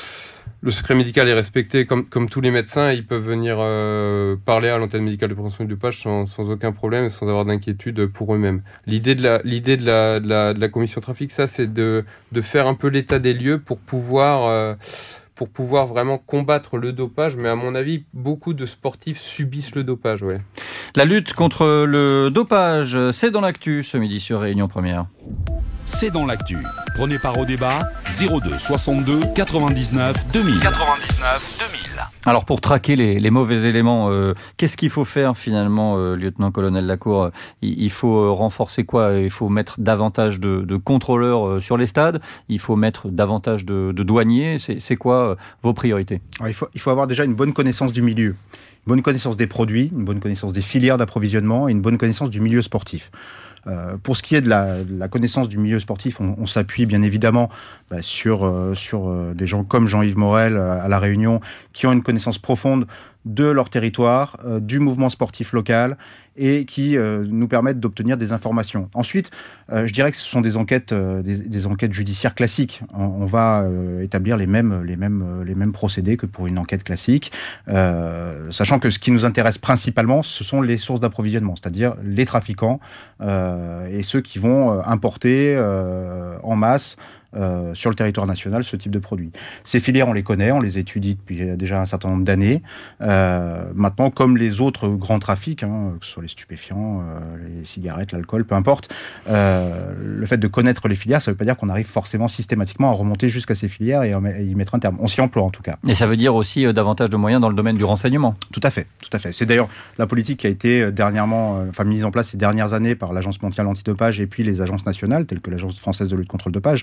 le secret médical est respecté comme, comme tous les médecins. Ils peuvent venir euh, parler à l'antenne médicale de prévention du dopage sans, sans aucun problème et sans avoir d'inquiétude pour eux-mêmes. L'idée de la, l'idée de la, de la, de la commission trafic, ça, c'est de, de faire un peu l'état des lieux pour pouvoir, euh, pour pouvoir vraiment combattre le dopage. Mais à mon avis, beaucoup de sportifs subissent le dopage. Ouais. La lutte contre le dopage, c'est dans l'actu ce midi sur Réunion Première. C'est dans l'actu. Prenez part au débat zéro deux soixante-deux quatre-vingt-dix-neuf deux mille. quatre-vingt-dix-neuf deux mille. Alors pour traquer les, les mauvais éléments, euh, qu'est-ce qu'il faut faire finalement, euh, lieutenant-colonel Lacour ? il, il faut euh, renforcer quoi ? Il faut mettre davantage de, de contrôleurs euh, sur les stades ? Il faut mettre davantage de, de douaniers ? C'est, c'est quoi euh, vos priorités ? Alors, il faut, il faut avoir déjà une bonne connaissance du milieu, une bonne connaissance des produits, une bonne connaissance des filières d'approvisionnement et une bonne connaissance du milieu sportif. Euh, pour ce qui est de la, de la connaissance du milieu sportif, on, on s'appuie bien évidemment bah, sur, euh, sur euh, des gens comme Jean-Yves Morel euh, à La Réunion, qui ont une connaissance profonde de leur territoire, euh, du mouvement sportif local, et qui euh, nous permettent d'obtenir des informations. Ensuite, euh, je dirais que ce sont des enquêtes, euh, des, des enquêtes judiciaires classiques. On, on va euh, établir les mêmes, les, mêmes, euh, les mêmes procédés que pour une enquête classique, euh, sachant que ce qui nous intéresse principalement, ce sont les sources d'approvisionnement, c'est-à-dire les trafiquants euh, et ceux qui vont euh, importer euh, en masse Euh, sur le territoire national ce type de produits. Ces filières, on les connaît, on les étudie depuis déjà un certain nombre d'années. Euh, maintenant, comme les autres grands trafics, hein, que ce soit les stupéfiants, euh, les cigarettes, l'alcool, peu importe, euh, le fait de connaître les filières, ça ne veut pas dire qu'on arrive forcément systématiquement à remonter jusqu'à ces filières et à y mettre un terme. On s'y emploie en tout cas. Et ça veut dire aussi euh, davantage de moyens dans le domaine du renseignement. Tout à fait, tout à fait. C'est d'ailleurs la politique qui a été dernièrement, euh, enfin mise en place ces dernières années par l'Agence mondiale antidopage et puis les agences nationales, telles que l'Agence française de lutte contre le dopage,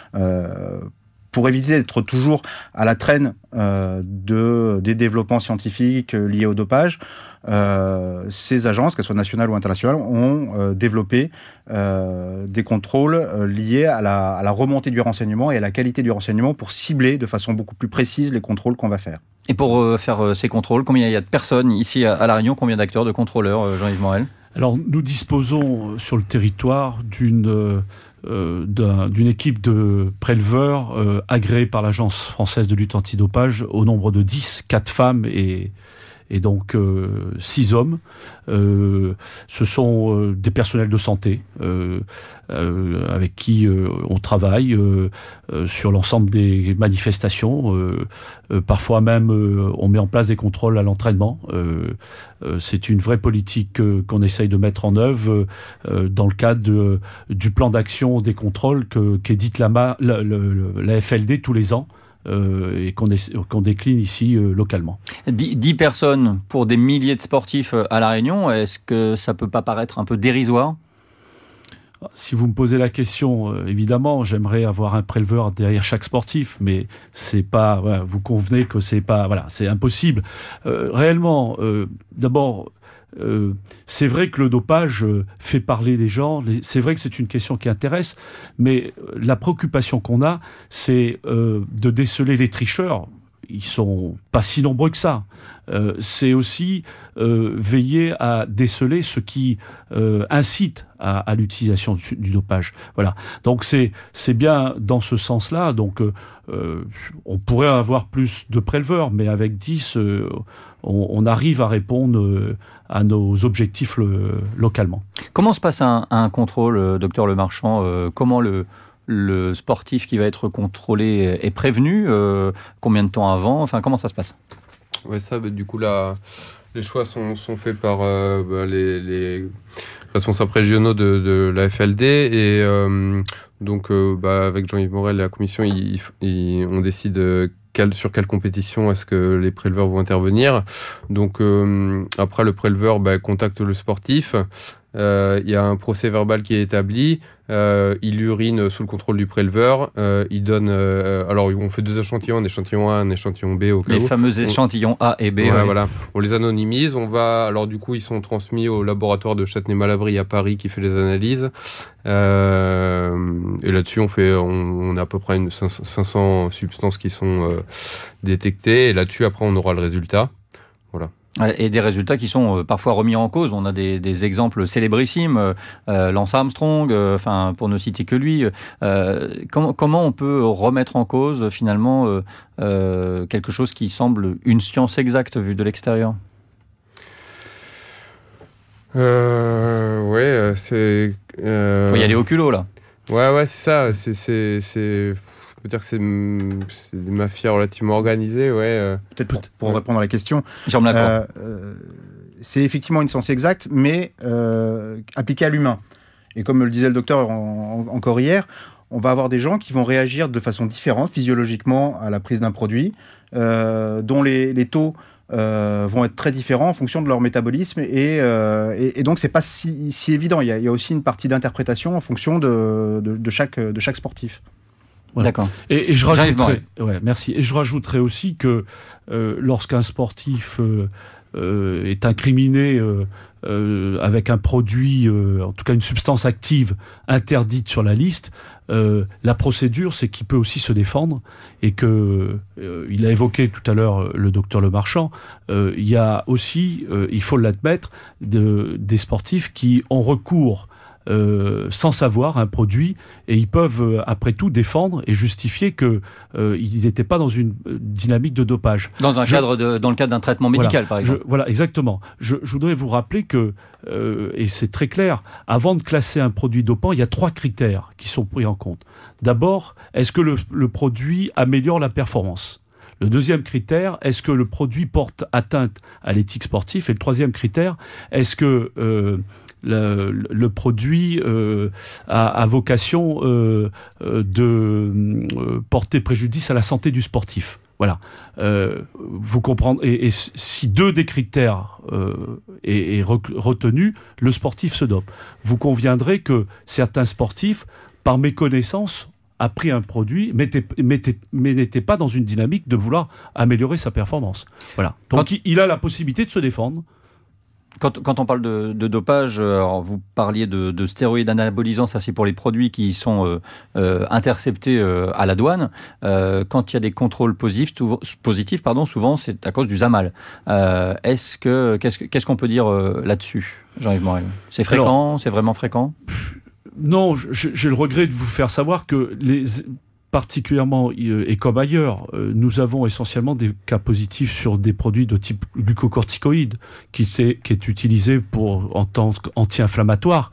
Euh, pour éviter d'être toujours à la traîne euh, de, des développements scientifiques liés au dopage. Euh, ces agences, qu'elles soient nationales ou internationales, ont euh, développé euh, des contrôles euh, liés à la, à la remontée du renseignement et à la qualité du renseignement pour cibler de façon beaucoup plus précise les contrôles qu'on va faire. Et pour euh, faire euh, ces contrôles, combien il y a de personnes ici à, à La Réunion, combien d'acteurs, de contrôleurs, euh, Jean-Yves Morel ? Alors, nous disposons sur le territoire d'une... Euh, Euh, d'un, d'une équipe de préleveurs euh, agréés par l'Agence française de lutte antidopage au nombre de dix, quatre femmes et, et donc euh, six hommes. Euh, ce sont euh, des personnels de santé euh, euh, avec qui euh, on travaille euh, euh, sur l'ensemble des manifestations. Euh, euh, parfois même, euh, on met en place des contrôles à l'entraînement. Euh, euh, c'est une vraie politique euh, qu'on essaye de mettre en œuvre euh, dans le cadre de, du plan d'action des contrôles que, qu'édite la, la, la, la F L D tous les ans. Euh, et qu'on, est, qu'on décline ici euh, localement. dix personnes pour des milliers de sportifs à La Réunion, est-ce que ça peut pas paraître un peu dérisoire ? Si vous me posez la question, euh, évidemment, j'aimerais avoir un préleveur derrière chaque sportif, mais c'est pas. Voilà, vous convenez que c'est pas. Voilà, c'est impossible. Euh, réellement, euh, d'abord. Euh, c'est vrai que le dopage euh, fait parler les gens, les, c'est vrai que c'est une question qui intéresse, mais euh, la préoccupation qu'on a, c'est euh, de déceler les tricheurs. Ils sont pas si nombreux que ça. Euh, c'est aussi euh, veiller à déceler ce qui euh, incite à, à l'utilisation du, du dopage. Voilà. Donc c'est c'est bien dans ce sens-là. Donc euh, euh, on pourrait avoir plus de préleveurs, mais avec dix, euh, on, on arrive à répondre euh, à nos objectifs le, localement. Comment se passe un, un contrôle, euh, docteur Lemarchand euh, Comment le le sportif qui va être contrôlé est prévenu, euh, combien de temps avant, enfin comment ça se passe ? Ouais, ça, bah, du coup là, les choix sont, sont faits par euh, bah, les, les responsables régionaux de, de la F L D et euh, donc euh, bah, avec Jean-Yves Morel et la commission, il, il, on décide quel, sur quelle compétition est-ce que les préleveurs vont intervenir. Donc euh, après le préleveur bah, contacte le sportif. Il euh, y a un procès verbal qui est établi, euh, il urine sous le contrôle du préleveur, euh, il donne, euh, alors on fait deux échantillons, un échantillon A, un échantillon B au cas Les où. Les fameux échantillons A et B. Ouais, ouais. Voilà, on les anonymise, on va, alors du coup ils sont transmis au laboratoire de Châtenay-Malabry à Paris qui fait les analyses, euh, et là-dessus on fait, on, on a à peu près une cinq cents substances qui sont euh, détectées, et là-dessus après on aura le résultat, voilà. Et des résultats qui sont parfois remis en cause. On a des, des exemples célébrissimes, euh, Lance Armstrong, euh, enfin pour ne citer que lui. Euh, comment, comment on peut remettre en cause finalement euh, euh, quelque chose qui semble une science exacte vue de l'extérieur ? euh, Ouais, c'est. Euh... Faut y aller au culot là. Ouais, ouais, c'est ça. C'est, c'est, c'est... Je veux dire que c'est, c'est des mafias relativement organisées, ouais. Euh. Peut-être pour, pour ouais. répondre à la question. Jean euh, euh, c'est effectivement une science exacte, mais euh, appliquée à l'humain. Et comme le disait le docteur en, en, encore hier, on va avoir des gens qui vont réagir de façon différente physiologiquement à la prise d'un produit, euh, dont les, les taux euh, vont être très différents en fonction de leur métabolisme. Et, euh, et, et donc, c'est pas si, si évident. Il y, a, il y a aussi une partie d'interprétation en fonction de, de, de, chaque, de chaque sportif. Voilà. D'accord. Et, et je rajouterais, ouais, merci. Et je rajouterais aussi que euh, lorsqu'un sportif euh, euh, est incriminé euh, euh, avec un produit, euh, en tout cas une substance active interdite sur la liste, euh, la procédure, c'est qu'il peut aussi se défendre et que euh, il a évoqué tout à l'heure le docteur Lemarchand. Euh, il y a aussi, euh, il faut l'admettre, de, des sportifs qui ont recours Euh, sans savoir un produit et ils peuvent euh, après tout défendre et justifier que euh, il n'était pas dans une euh, dynamique de dopage. Dans un je, cadre de, dans le cadre d'un traitement médical, voilà, par exemple. Je, voilà, exactement. Je, je voudrais vous rappeler que euh, et c'est très clair, avant de classer un produit dopant, il y a trois critères qui sont pris en compte. D'abord, est-ce que le, le produit améliore la performance ? Le deuxième critère, est-ce que le produit porte atteinte à l'éthique sportive ? Et le troisième critère, est-ce que euh, le, le produit euh, a, a vocation euh, de euh, porter préjudice à la santé du sportif ? Voilà. Euh, vous comprendrez. Et, et si deux des critères euh, est, est retenu, le sportif se dope. Vous conviendrez que certains sportifs, par méconnaissance, a pris un produit, mais, mais, mais n'était pas dans une dynamique de vouloir améliorer sa performance. Voilà. Donc quand, il a la possibilité de se défendre. Quand, quand on parle de, de dopage, alors vous parliez de, de stéroïdes anabolisants, ça c'est pour les produits qui sont euh, euh, interceptés euh, à la douane. Euh, quand il y a des contrôles positifs, positifs pardon, souvent c'est à cause du Zamal. Euh, est-ce que, qu'est-ce, qu'est-ce qu'on peut dire euh, là-dessus, Jean-Yves Morel ? C'est fréquent ? Alors, c'est vraiment fréquent ? Non, j'ai le regret de vous faire savoir que les, particulièrement, et comme ailleurs, nous avons essentiellement des cas positifs sur des produits de type glucocorticoïde, qui, est, qui est utilisé pour, en tant qu'anti-inflammatoire.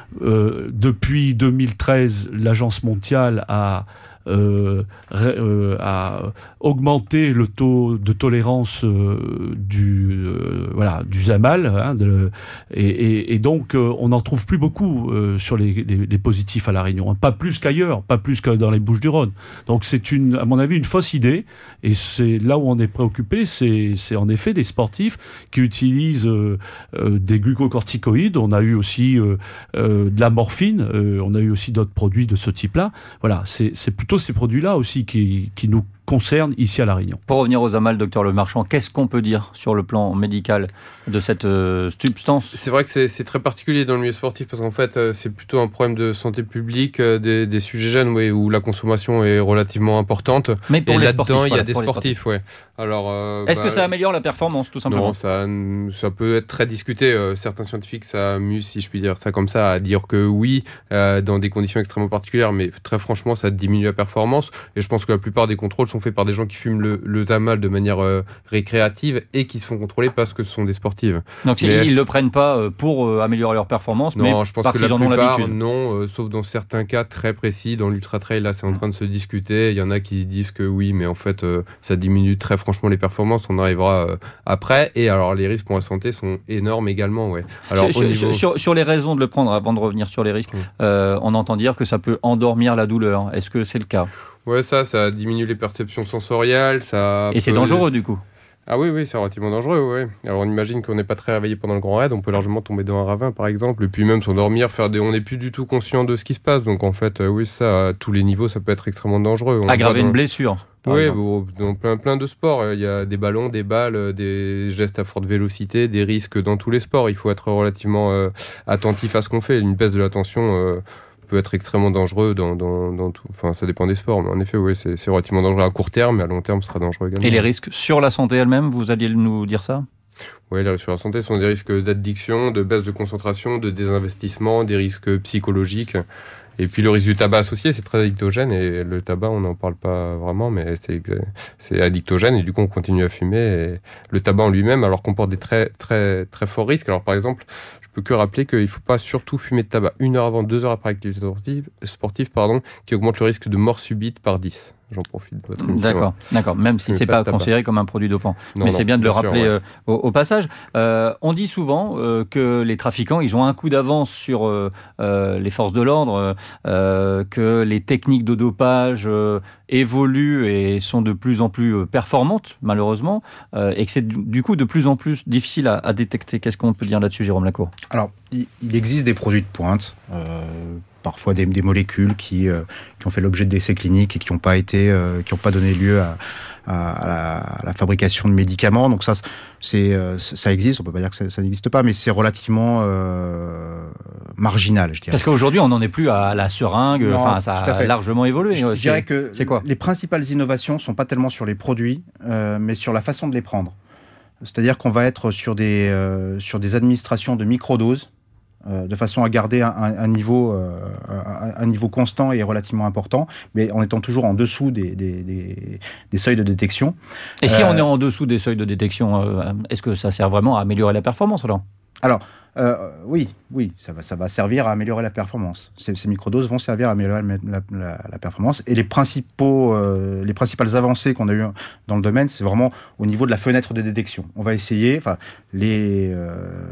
Euh, depuis deux mille treize, l'Agence mondiale a, euh, euh, a augmenté le taux de tolérance euh, du, euh, voilà, du Zamal, hein, de, et, et, et donc euh, on n'en trouve plus beaucoup euh, sur les, les, les positifs à La Réunion, hein, pas plus qu'ailleurs, pas plus que dans les Bouches-du-Rhône. Donc c'est une, à mon avis, une fausse idée, et c'est là où on est préoccupé, c'est, c'est en effet des sportifs qui utilisent euh, euh, des glucocorticoïdes. On a eu aussi euh, euh, de la morphine, euh, on a eu aussi d'autres produits de ce type-là. Voilà, c'est, c'est plutôt ces produits-là aussi qui, qui nous concerne ici à La Réunion. Pour revenir aux Zamal, docteur Lemarchand, qu'est-ce qu'on peut dire sur le plan médical de cette euh, substance ? C'est vrai que c'est, c'est très particulier dans le milieu sportif parce qu'en fait, euh, c'est plutôt un problème de santé publique, euh, des, des sujets jeunes oui, où la consommation est relativement importante. Mais pour et les là-dedans, sportifs, il y a voilà, des pour les sportifs. Ouais. Alors, euh, Est-ce bah, que ça améliore la performance, tout simplement ? Non, ça, ça peut être très discuté. Euh, certains scientifiques s'amusent, si je puis dire ça comme ça, à dire que oui, euh, dans des conditions extrêmement particulières, mais très franchement, ça diminue la performance. Et je pense que la plupart des contrôles sont faits par des gens qui fument le, le Zamal de manière euh, récréative et qui se font contrôler parce que ce sont des sportives. Donc mais, ils ne le prennent pas pour euh, améliorer leur performance, non, mais je pense parce que qu'ils la en ont plupart, l'habitude. Non, euh, sauf dans certains cas très précis. Dans l'ultra-trail, là, c'est en train de se discuter. Il y en a qui disent que oui, mais en fait, euh, ça diminue très franchement les performances. On arrivera euh, après. Et alors, les risques pour la santé sont énormes également. Ouais. Alors, sur, niveau... sur, sur les raisons de le prendre, avant de revenir sur les risques, mmh. euh, on entend dire que ça peut endormir la douleur. Est-ce que c'est le cas ? Ouais, ça, ça diminue les perceptions sensorielles. Ça Et peut... c'est dangereux du coup ? Ah oui, oui, c'est relativement dangereux, ouais. Alors on imagine qu'on n'est pas très réveillé pendant le grand raid, on peut largement tomber dans un ravin par exemple, et puis même s'endormir, faire des... on n'est plus du tout conscient de ce qui se passe, donc en fait, euh, oui, ça, à tous les niveaux, ça peut être extrêmement dangereux. On Aggraver dans... une blessure. Oui, bon, dans plein, plein de sports, il y a des ballons, des balles, des gestes à forte vélocité, des risques dans tous les sports. Il faut être relativement euh, attentif à ce qu'on fait. Une baisse de la tension euh, peut être extrêmement dangereux dans, dans, dans tout. Enfin, ça dépend des sports, mais en effet, oui, c'est, c'est relativement dangereux à court terme, mais à long terme, ce sera dangereux également. Et les risques sur la santé elle-même, vous alliez nous dire ça ? Oui, les risques sur la santé sont des risques d'addiction, de baisse de concentration, de désinvestissement, des risques psychologiques. Et puis le risque du tabac associé, c'est très addictogène, et le tabac, on n'en parle pas vraiment, mais c'est, c'est addictogène, et du coup on continue à fumer. Et le tabac en lui-même, alors comporte des très très très forts risques. Alors par exemple, je peux que rappeler qu'il ne faut pas surtout fumer de tabac une heure avant, deux heures après l'activité sportive, sportive, pardon, qui augmente le risque de mort subite par dix. J'en profite de votre émission. D'accord, d'accord. Même si c'est pas, pas considéré comme un produit dopant. Non, mais non, c'est bien de bien le rappeler sûr, ouais. euh, au, au passage. Euh, on dit souvent euh, que les trafiquants, ils ont un coup d'avance sur euh, euh, les forces de l'ordre, euh, que les techniques de dopage euh, évoluent et sont de plus en plus performantes, malheureusement, euh, et que c'est du coup de plus en plus difficile à, à détecter. Qu'est-ce qu'on peut dire là-dessus, Jérôme Lacour ? Alors, il, il existe des produits de pointe. Euh... parfois des, des molécules qui, euh, qui ont fait l'objet d'essais cliniques et qui n'ont pas été, euh, qui n'ont pas donné lieu à, à, à, la, à la fabrication de médicaments. Donc ça, c'est, euh, ça existe. On peut pas dire que ça, ça n'existe pas, mais c'est relativement euh, marginal, je dirais. Parce qu'aujourd'hui, on n'en est plus à la seringue. Non, enfin, ça a largement évolué. Je, je dirais que c'est quoi ? Les principales innovations sont pas tellement sur les produits, euh, mais sur la façon de les prendre. C'est-à-dire qu'on va être sur des euh, sur des administrations de microdoses, de façon à garder un, un, niveau, euh, un, un niveau constant et relativement important, mais en étant toujours en dessous des, des, des, des seuils de détection. Et si euh, on est en dessous des seuils de détection, euh, est-ce que ça sert vraiment à améliorer la performance alors ? Alors, euh, oui, oui, ça va, ça va servir à améliorer la performance. Ces, ces microdoses vont servir à améliorer la, la, la performance. Et les, principaux, euh, les principales avancées qu'on a eues dans le domaine, c'est vraiment au niveau de la fenêtre de détection. On va essayer, enfin, les, euh,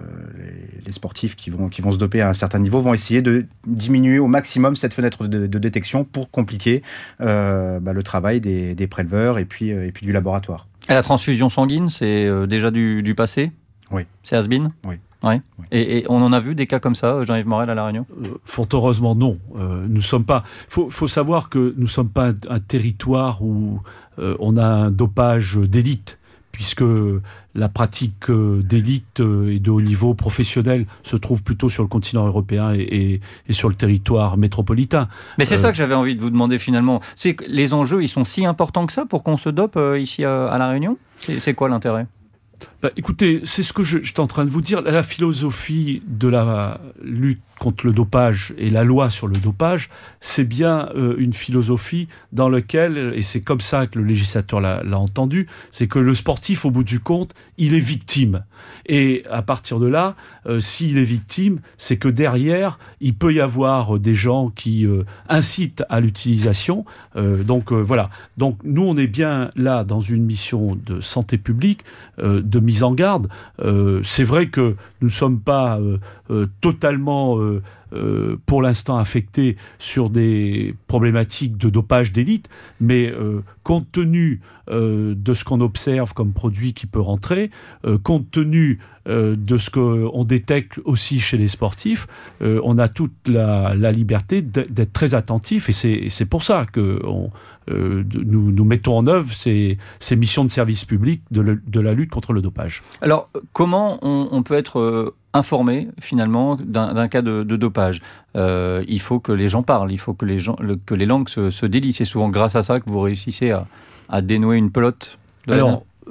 les, les sportifs qui vont, qui vont se doper à un certain niveau vont essayer de diminuer au maximum cette fenêtre de, de détection pour compliquer euh, bah, le travail des, des préleveurs et puis, euh, et puis du laboratoire. Et la transfusion sanguine, c'est euh, déjà du, du passé ? Oui. C'est has-been ? Oui. Ouais. Oui. Et, et on en a vu des cas comme ça, Jean-Yves Morel, à La Réunion ? euh, Fort heureusement, non. Euh, nous sommes pas. Faut, faut savoir que nous sommes pas un, un territoire où euh, on a un dopage d'élite, puisque la pratique euh, d'élite euh, et de haut niveau professionnel se trouve plutôt sur le continent européen et, et, et sur le territoire métropolitain. Mais c'est euh, ça que j'avais envie de vous demander finalement. C'est que les enjeux, ils sont si importants que ça pour qu'on se dope euh, ici à, à La Réunion ? c'est, c'est quoi l'intérêt ? Bah, écoutez, c'est ce que je, j'étais en train de vous dire. La philosophie de la lutte contre le dopage et la loi sur le dopage, c'est bien euh, une philosophie dans laquelle, et c'est comme ça que le législateur l'a, l'a entendu, c'est que le sportif, au bout du compte, il est victime. Et à partir de là, euh, s'il est victime, c'est que derrière, il peut y avoir des gens qui euh, incitent à l'utilisation. Euh, donc euh, voilà. Donc nous, on est bien là dans une mission de santé publique, euh, de mise en garde. Euh, c'est vrai que nous ne sommes pas euh, euh, totalement euh, euh, pour l'instant affectés sur des problématiques de dopage d'élite, mais euh, compte tenu euh, de ce qu'on observe comme produit qui peut rentrer, euh, compte tenu euh, de ce qu'on détecte aussi chez les sportifs, euh, on a toute la, la liberté d'être très attentif, et c'est, et c'est pour ça que on, euh, nous, nous mettons en œuvre ces, ces missions de service public de, le, de la lutte contre le dopage. Alors, comment on, on peut être euh, informé finalement d'un, d'un cas de, de dopage? euh, Il faut que les gens parlent, il faut que les, gens, le, que les langues se, se délient. C'est souvent grâce à ça que vous réussissez à, à dénouer une pelote de Alors, euh,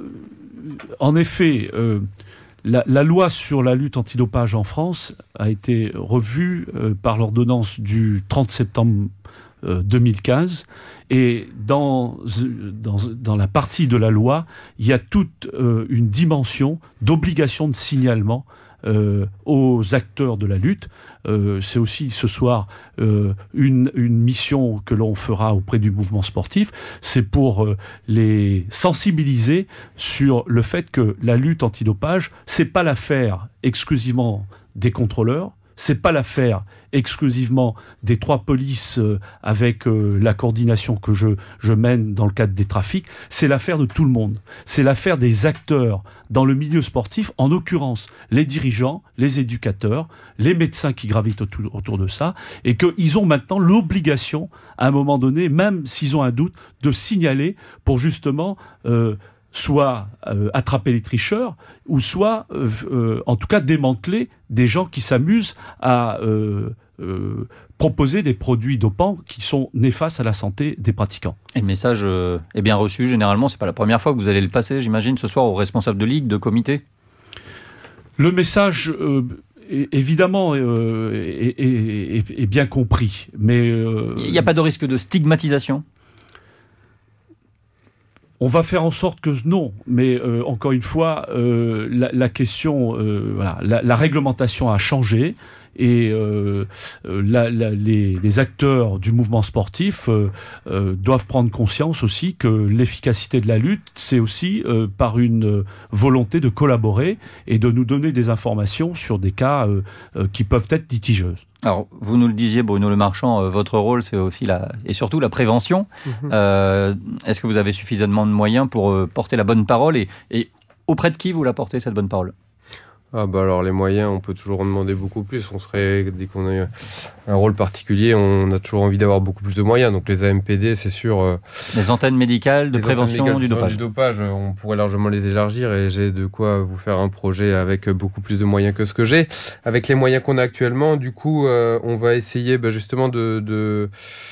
en effet, euh, la, la loi sur la lutte antidopage en France a été revue euh, par l'ordonnance du trente septembre deux mille quinze, et dans, dans, dans la partie de la loi, il y a toute euh, une dimension d'obligation de signalement euh, aux acteurs de la lutte. Euh, c'est aussi ce soir euh, une, une mission que l'on fera auprès du mouvement sportif, c'est pour euh, les sensibiliser sur le fait que la lutte antidopage, c'est pas l'affaire exclusivement des contrôleurs, c'est pas l'affaire exclusivement des trois polices euh, avec euh, la coordination que je, je mène dans le cadre des trafics, c'est l'affaire de tout le monde. C'est l'affaire des acteurs dans le milieu sportif, en l'occurrence les dirigeants, les éducateurs, les médecins qui gravitent autour, autour de ça, et qu'ils ont maintenant l'obligation, à un moment donné, même s'ils ont un doute, de signaler pour justement... Euh, soit euh, attraper les tricheurs, ou soit, euh, euh, en tout cas, démanteler des gens qui s'amusent à euh, euh, proposer des produits dopants qui sont néfastes à la santé des pratiquants. Et le message euh, est bien reçu, généralement. C'est pas la première fois que vous allez le passer, j'imagine, ce soir aux responsables de ligue, de comité. Le message... Euh, évidemment, euh, est, est, est, est bien compris, mais... Euh, il n'y a pas de risque de stigmatisation ? On va faire en sorte que non, mais euh, encore une fois, euh, la, la question, euh, voilà, la, la réglementation a changé, et euh, la, la, les, les acteurs du mouvement sportif euh, euh, doivent prendre conscience aussi que l'efficacité de la lutte, c'est aussi euh, par une volonté de collaborer et de nous donner des informations sur des cas euh, euh, qui peuvent être litigieuses. Alors, vous nous le disiez, Bruno Le Marchand, euh, votre rôle, c'est aussi la, et surtout la prévention. Mmh. Euh, est-ce que vous avez suffisamment de moyens pour euh, porter la bonne parole, et, et auprès de qui vous la portez, cette bonne parole ? Ah bah alors les moyens, on peut toujours en demander beaucoup plus. On serait, dès qu'on a un rôle particulier, on a toujours envie d'avoir beaucoup plus de moyens. Donc les A M P D, c'est sûr. Euh, les antennes médicales de prévention médicales du, dopage. du dopage. On pourrait largement les élargir, et j'ai de quoi vous faire un projet avec beaucoup plus de moyens que ce que j'ai. Avec les moyens qu'on a actuellement, du coup, euh, on va essayer bah, justement de... de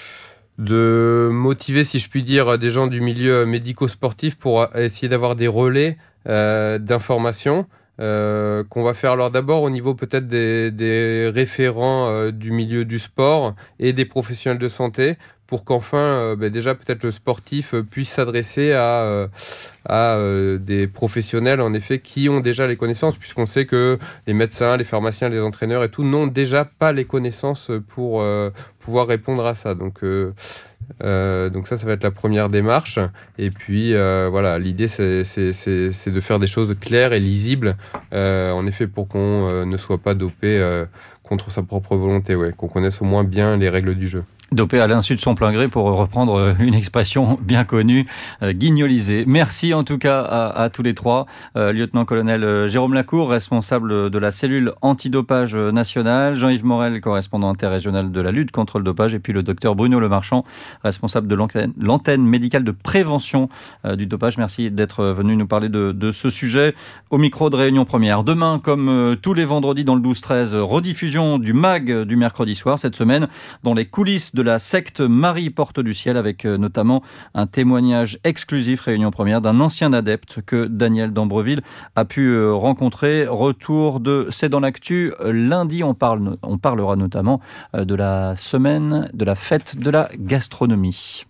de motiver, si je puis dire, des gens du milieu médico-sportif pour essayer d'avoir des relais euh, d'information. Euh, qu'on va faire alors d'abord au niveau peut-être des, des référents euh, du milieu du sport et des professionnels de santé, pour qu'enfin euh, ben déjà peut-être le sportif euh, puisse s'adresser à, euh, à euh, des professionnels en effet qui ont déjà les connaissances, puisqu'on sait que les médecins, les pharmaciens, les entraîneurs et tout n'ont déjà pas les connaissances pour euh, pouvoir répondre à ça. Donc euh, Euh, donc ça, ça va être la première démarche. Et puis euh, voilà, l'idée c'est, c'est, c'est, c'est de faire des choses claires et lisibles, euh, en effet, pour qu'on euh, ne soit pas dopé euh, contre sa propre volonté, ouais, qu'on connaisse au moins bien les règles du jeu. Dopé à l'insu de son plein gré, pour reprendre une expression bien connue, euh, guignolisé. Merci en tout cas à, à tous les trois. Euh, lieutenant-colonel euh, Jérôme Lacour, responsable de la cellule antidopage nationale, Jean-Yves Morel, correspondant interrégional de la lutte contre le dopage, et puis le docteur Bruno Le Marchand, responsable de l'antenne, l'antenne médicale de prévention euh, du dopage. Merci d'être venu nous parler de, de ce sujet au micro de Réunion Première. Demain, comme euh, tous les vendredis dans le douze treize, rediffusion du M A G du mercredi soir, cette semaine, dans les coulisses de la secte Marie Porte du Ciel, avec notamment un témoignage exclusif Réunion Première d'un ancien adepte que Daniel d'Ambreville a pu rencontrer. Retour de C'est dans l'actu. Lundi, on, parle, on parlera notamment de la semaine de la fête de la gastronomie.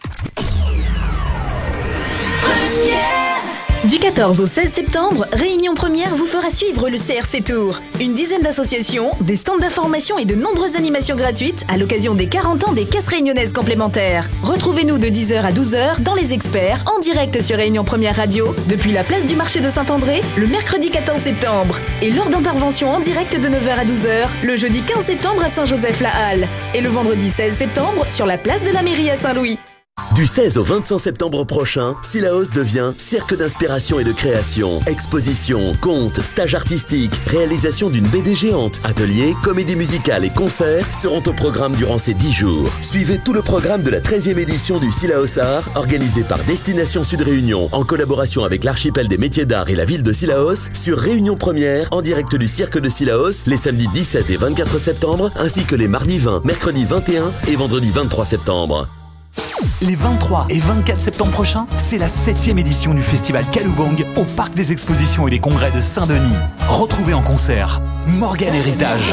Du quatorze au seize septembre, Réunion Première vous fera suivre le C R C Tour. Une dizaine d'associations, des stands d'information et de nombreuses animations gratuites à l'occasion des quarante ans des caisses réunionnaises complémentaires. Retrouvez-nous de dix heures à douze heures dans Les Experts, en direct sur Réunion Première Radio, depuis la place du marché de Saint-André, le mercredi quatorze septembre. Et lors d'interventions en direct de neuf heures à douze heures, le jeudi quinze septembre à Saint-Joseph-la-Halle. Et le vendredi seize septembre sur la place de la mairie à Saint-Louis. Du seize au vingt-cinq septembre prochain, Sillaos devient cirque d'inspiration et de création. Exposition, contes, stages artistiques, réalisation d'une B D géante, ateliers, comédie musicale et concerts seront au programme durant ces dix jours. Suivez tout le programme de la treizième édition du Sillaos Art, organisé par Destination Sud Réunion, en collaboration avec l'Archipel des métiers d'art et la ville de Sillaos, sur Réunion Première, en direct du cirque de Sillaos, les samedis dix-sept et vingt-quatre septembre, ainsi que les mardis vingt, mercredi vingt et un et vendredi vingt-trois septembre. Les vingt-trois et vingt-quatre septembre prochains, c'est la septième édition du festival Kaloubang au Parc des Expositions et des Congrès de Saint-Denis. Retrouvez en concert Morgan Héritage,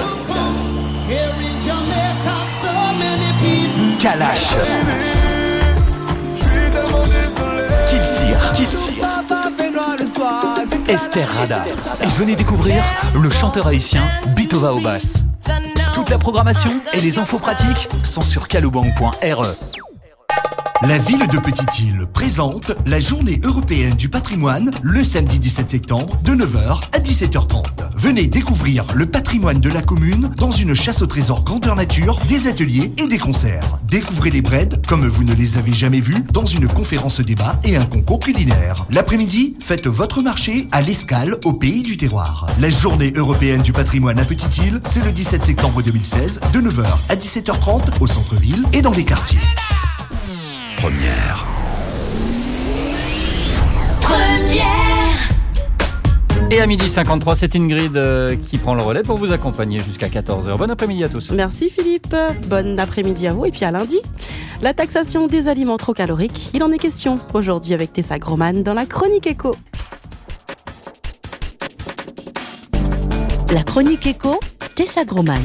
Kalash, Kiltir, Esther Rada. Et venez découvrir le chanteur haïtien Bitova au basse. Toute la programmation et les infos pratiques sont sur kaloubang point r e. La ville de Petite-Île présente la Journée européenne du patrimoine le samedi dix-sept septembre de neuf heures à dix-sept heures trente. Venez découvrir le patrimoine de la commune dans une chasse au trésor grandeur nature, des ateliers et des concerts. Découvrez les braids comme vous ne les avez jamais vus dans une conférence débat et un concours culinaire. L'après-midi, faites votre marché à l'Escale au pays du terroir. La Journée européenne du patrimoine à Petite-Île, c'est le dix-sept septembre deux mille seize de neuf heures à dix-sept heures trente au centre-ville et dans les quartiers. Première. Première. Et à midi cinquante-trois, c'est Ingrid euh, qui prend le relais pour vous accompagner jusqu'à quatorze heures. Bon après-midi à tous. Merci Philippe, bon après-midi à vous et puis à lundi. La taxation des aliments trop caloriques, il en est question aujourd'hui avec Tessa Groman dans la Chronique Éco. La Chronique Éco, Tessa Groman.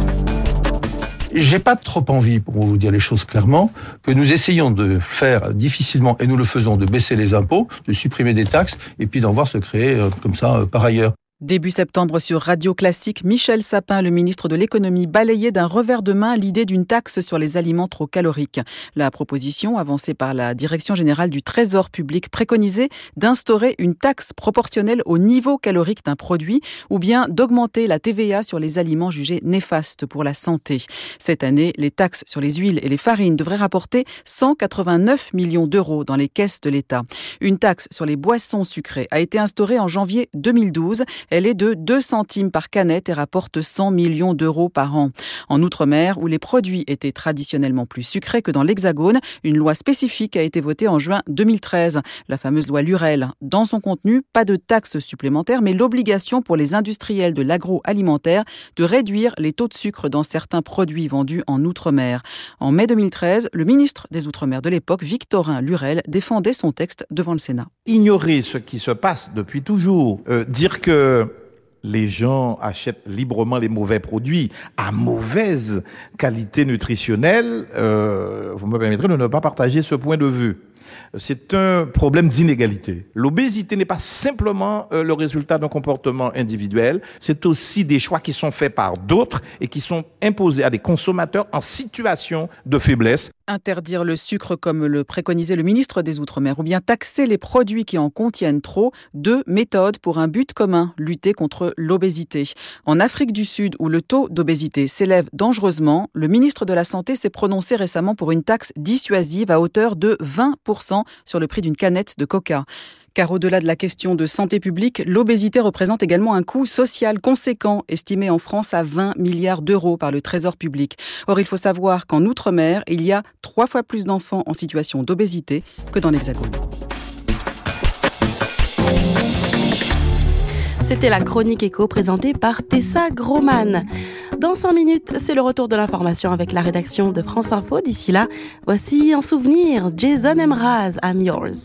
J'ai pas trop envie, pour vous dire les choses clairement, que nous essayons de faire difficilement, et nous le faisons, de baisser les impôts, de supprimer des taxes, et puis d'en voir se créer euh, comme ça euh, par ailleurs. Début septembre sur Radio Classique, Michel Sapin, le ministre de l'économie, balayait d'un revers de main l'idée d'une taxe sur les aliments trop caloriques. La proposition, avancée par la Direction générale du Trésor public, préconisait d'instaurer une taxe proportionnelle au niveau calorique d'un produit ou bien d'augmenter la T V A sur les aliments jugés néfastes pour la santé. Cette année, les taxes sur les huiles et les farines devraient rapporter cent quatre-vingt-neuf millions d'euros dans les caisses de l'État. Une taxe sur les boissons sucrées a été instaurée en janvier deux mille douze. Elle est de deux centimes par canette et rapporte cent millions d'euros par an. En Outre-mer, où les produits étaient traditionnellement plus sucrés que dans l'Hexagone, une loi spécifique a été votée en juin deux mille treize, la fameuse loi Lurel. Dans son contenu, pas de taxes supplémentaires, mais l'obligation pour les industriels de l'agroalimentaire de réduire les taux de sucre dans certains produits vendus en Outre-mer. En mai deux mille treize, le ministre des Outre-mer de l'époque, Victorin Lurel, défendait son texte devant le Sénat. Ignorer ce qui se passe depuis toujours, euh, dire que les gens achètent librement les mauvais produits à mauvaise qualité nutritionnelle, euh, vous me permettrez de ne pas partager ce point de vue. C'est un problème d'inégalité. L'obésité n'est pas simplement euh, le résultat d'un comportement individuel, c'est aussi des choix qui sont faits par d'autres et qui sont imposés à des consommateurs en situation de faiblesse. Interdire le sucre comme le préconisait le ministre des Outre-mer ou bien taxer les produits qui en contiennent trop, deux méthodes pour un but commun, lutter contre l'obésité. En Afrique du Sud, où le taux d'obésité s'élève dangereusement, le ministre de la Santé s'est prononcé récemment pour une taxe dissuasive à hauteur de vingt pour cent sur le prix d'une canette de coca. Car au-delà de la question de santé publique, l'obésité représente également un coût social conséquent, estimé en France à vingt milliards d'euros par le Trésor public. Or, il faut savoir qu'en Outre-mer, il y a trois fois plus d'enfants en situation d'obésité que dans l'Hexagone. C'était la chronique éco présentée par Tessa Groman. Dans cinq minutes, c'est le retour de l'information avec la rédaction de France Info. D'ici là, voici en souvenir Jason Mraz, I'm Yours.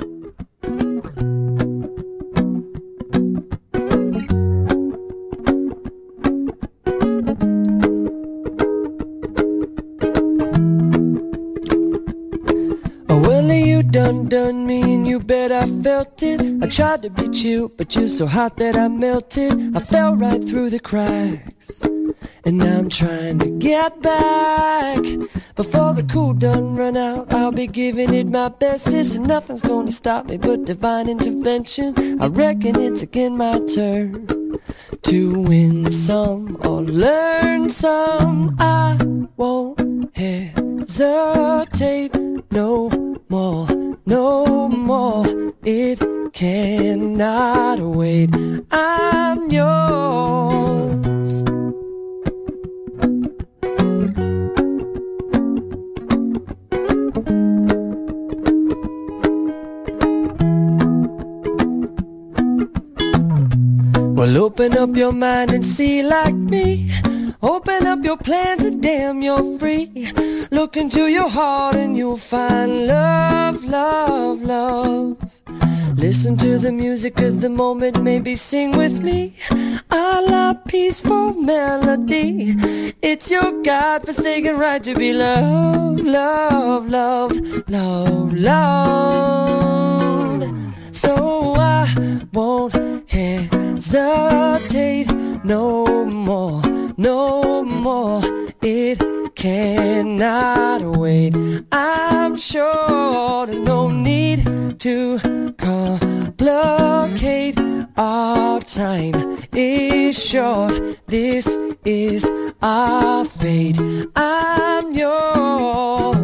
Done, done me and you bet I felt it. I tried to be chill, but you're so hot that I melted. I fell right through the cracks, and now I'm trying to get back. Before the cool done run out, I'll be giving it my bestest, and nothing's gonna stop me but divine intervention. I reckon it's again my turn to win some or learn some. I won't hesitate no more, no more. It cannot wait. I'm yours. Well, open up your mind and see like me. Open up your plans and damn, you're free. Look into your heart and you'll find love, love, love. Listen to the music of the moment, maybe sing with me. A la peaceful melody. It's your God-forsaken right to be loved, loved, loved, loved, loved. So I won't hesitate no more, no more. It cannot wait. I'm sure there's no need to complicate. Our time is short. This is our fate. I'm yours.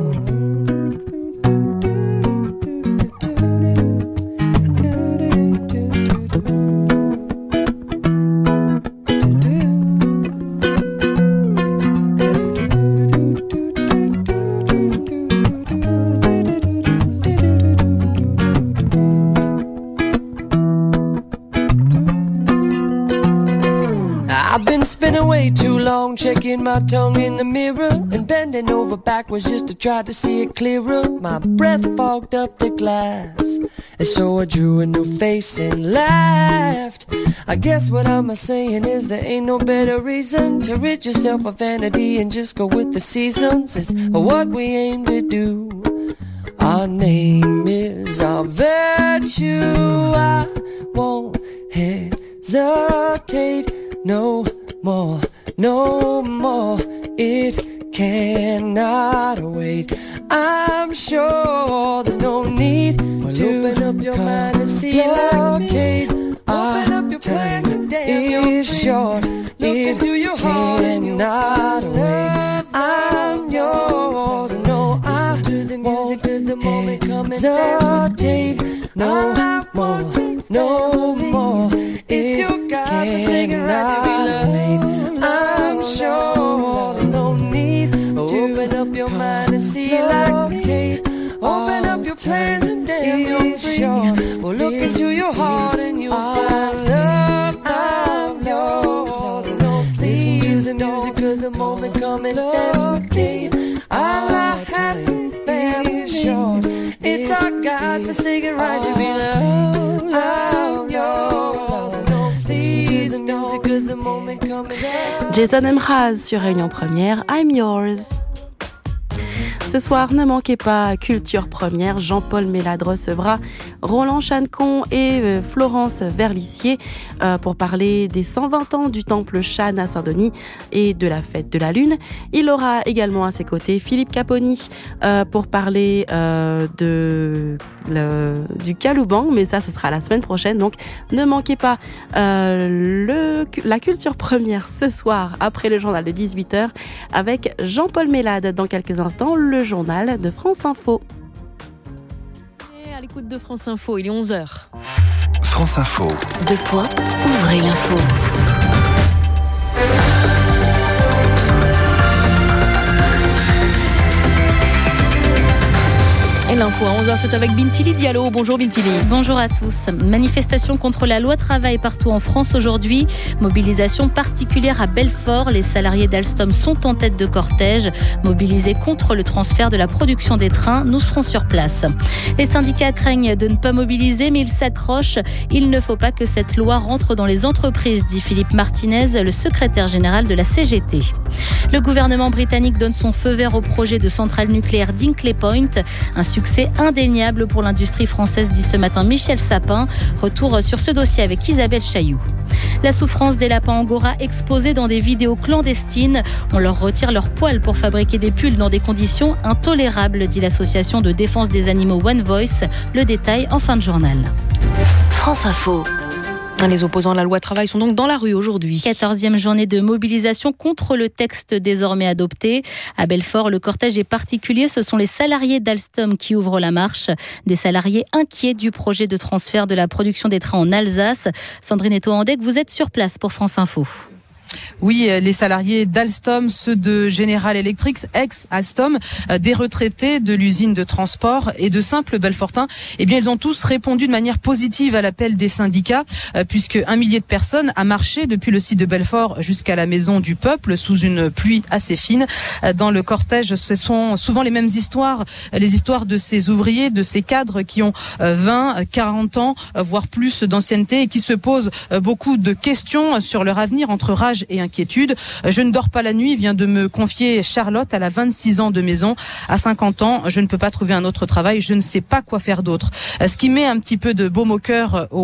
I've been spinning way too long, checking my tongue in the mirror and bending over backwards just to try to see it clearer. My breath fogged up the glass, and so I drew a new face and laughed. I guess what I'm saying is there ain't no better reason to rid yourself of vanity and just go with the seasons. It's what we aim to do. Our name is our virtue. I won't hesitate no more, no more. It cannot wait. I'm sure there's no need well, to open up your mind and see like me. Open up your time is short. Look it into your heart cannot wait. I'm yours. No, I to the music of the moment. Come and dance with me. No more, no more. It's your God-forsaken right to be loved. I'm sure there's no need to open up your mind and see like me. Open up your plans and damn, you're free. Well, look into your heart and you'll find love. I'm yours. Listen to the music of the moment. Come and dance with me. All I have is short. It's our God-forsaken right to be loved. I'm yours. Jason Mraz sur Réunion Première, I'm Yours. Ce soir, ne manquez pas Culture Première. Jean-Paul Mélade recevra Roland Chancon et euh, Florence Verlissier euh, pour parler des cent vingt ans du temple Chan à Saint-Denis et de la fête de la Lune. Il aura également à ses côtés Philippe Caponi euh, pour parler euh, de, le, du Kaloubang, mais ça, ce sera la semaine prochaine. Donc, ne manquez pas euh, le, la Culture Première ce soir après le journal de dix-huit heures avec Jean-Paul Mélade. Dans quelques instants, le journal de France Info. Et à l'écoute de France Info, il est onze heures. France Info. Deux points, ouvrez l'info. L'info à onze heures, c'est avec Bintili Diallo. Bonjour Bintili. Bonjour à tous. Manifestation contre la loi travail partout en France aujourd'hui. Mobilisation particulière à Belfort. Les salariés d'Alstom sont en tête de cortège. Mobilisés contre le transfert de la production des trains. Nous serons sur place. Les syndicats craignent de ne pas mobiliser, mais ils s'accrochent. Il ne faut pas que cette loi rentre dans les entreprises, dit Philippe Martinez, le secrétaire général de la C G T. Le gouvernement britannique donne son feu vert au projet de centrale nucléaire d'Hinkley Point. Un succès indéniable pour l'industrie française, dit ce matin Michel Sapin. Retour sur ce dossier avec Isabelle Chailloux. La souffrance des lapins angora exposés dans des vidéos clandestines. On leur retire leurs poils pour fabriquer des pulls dans des conditions intolérables, dit l'association de défense des animaux One Voice. Le détail en fin de journal. France Info. Les opposants à la loi travail sont donc dans la rue aujourd'hui. quatorzième journée de mobilisation contre le texte désormais adopté. À Belfort, le cortège est particulier. Ce sont les salariés d'Alstom qui ouvrent la marche. Des salariés inquiets du projet de transfert de la production des trains en Alsace. Sandrine Etoandec, vous êtes sur place pour France Info. Oui, les salariés d'Alstom, ceux de General Electric, ex-Alstom, des retraités de l'usine de transport et de simples Belfortins, eh bien, ils ont tous répondu de manière positive à l'appel des syndicats, puisque un millier de personnes a marché depuis le site de Belfort jusqu'à la Maison du Peuple sous une pluie assez fine. Dans le cortège, ce sont souvent les mêmes histoires, les histoires de ces ouvriers, de ces cadres qui ont vingt, quarante ans, voire plus d'ancienneté et qui se posent beaucoup de questions sur leur avenir entre rage et inquiétude. Je ne dors pas la nuit, vient de me confier Charlotte. Elle a vingt-six ans de maison. À cinquante ans, je ne peux pas trouver un autre travail. Je ne sais pas quoi faire d'autre. Ce qui met un petit peu de baume au cœur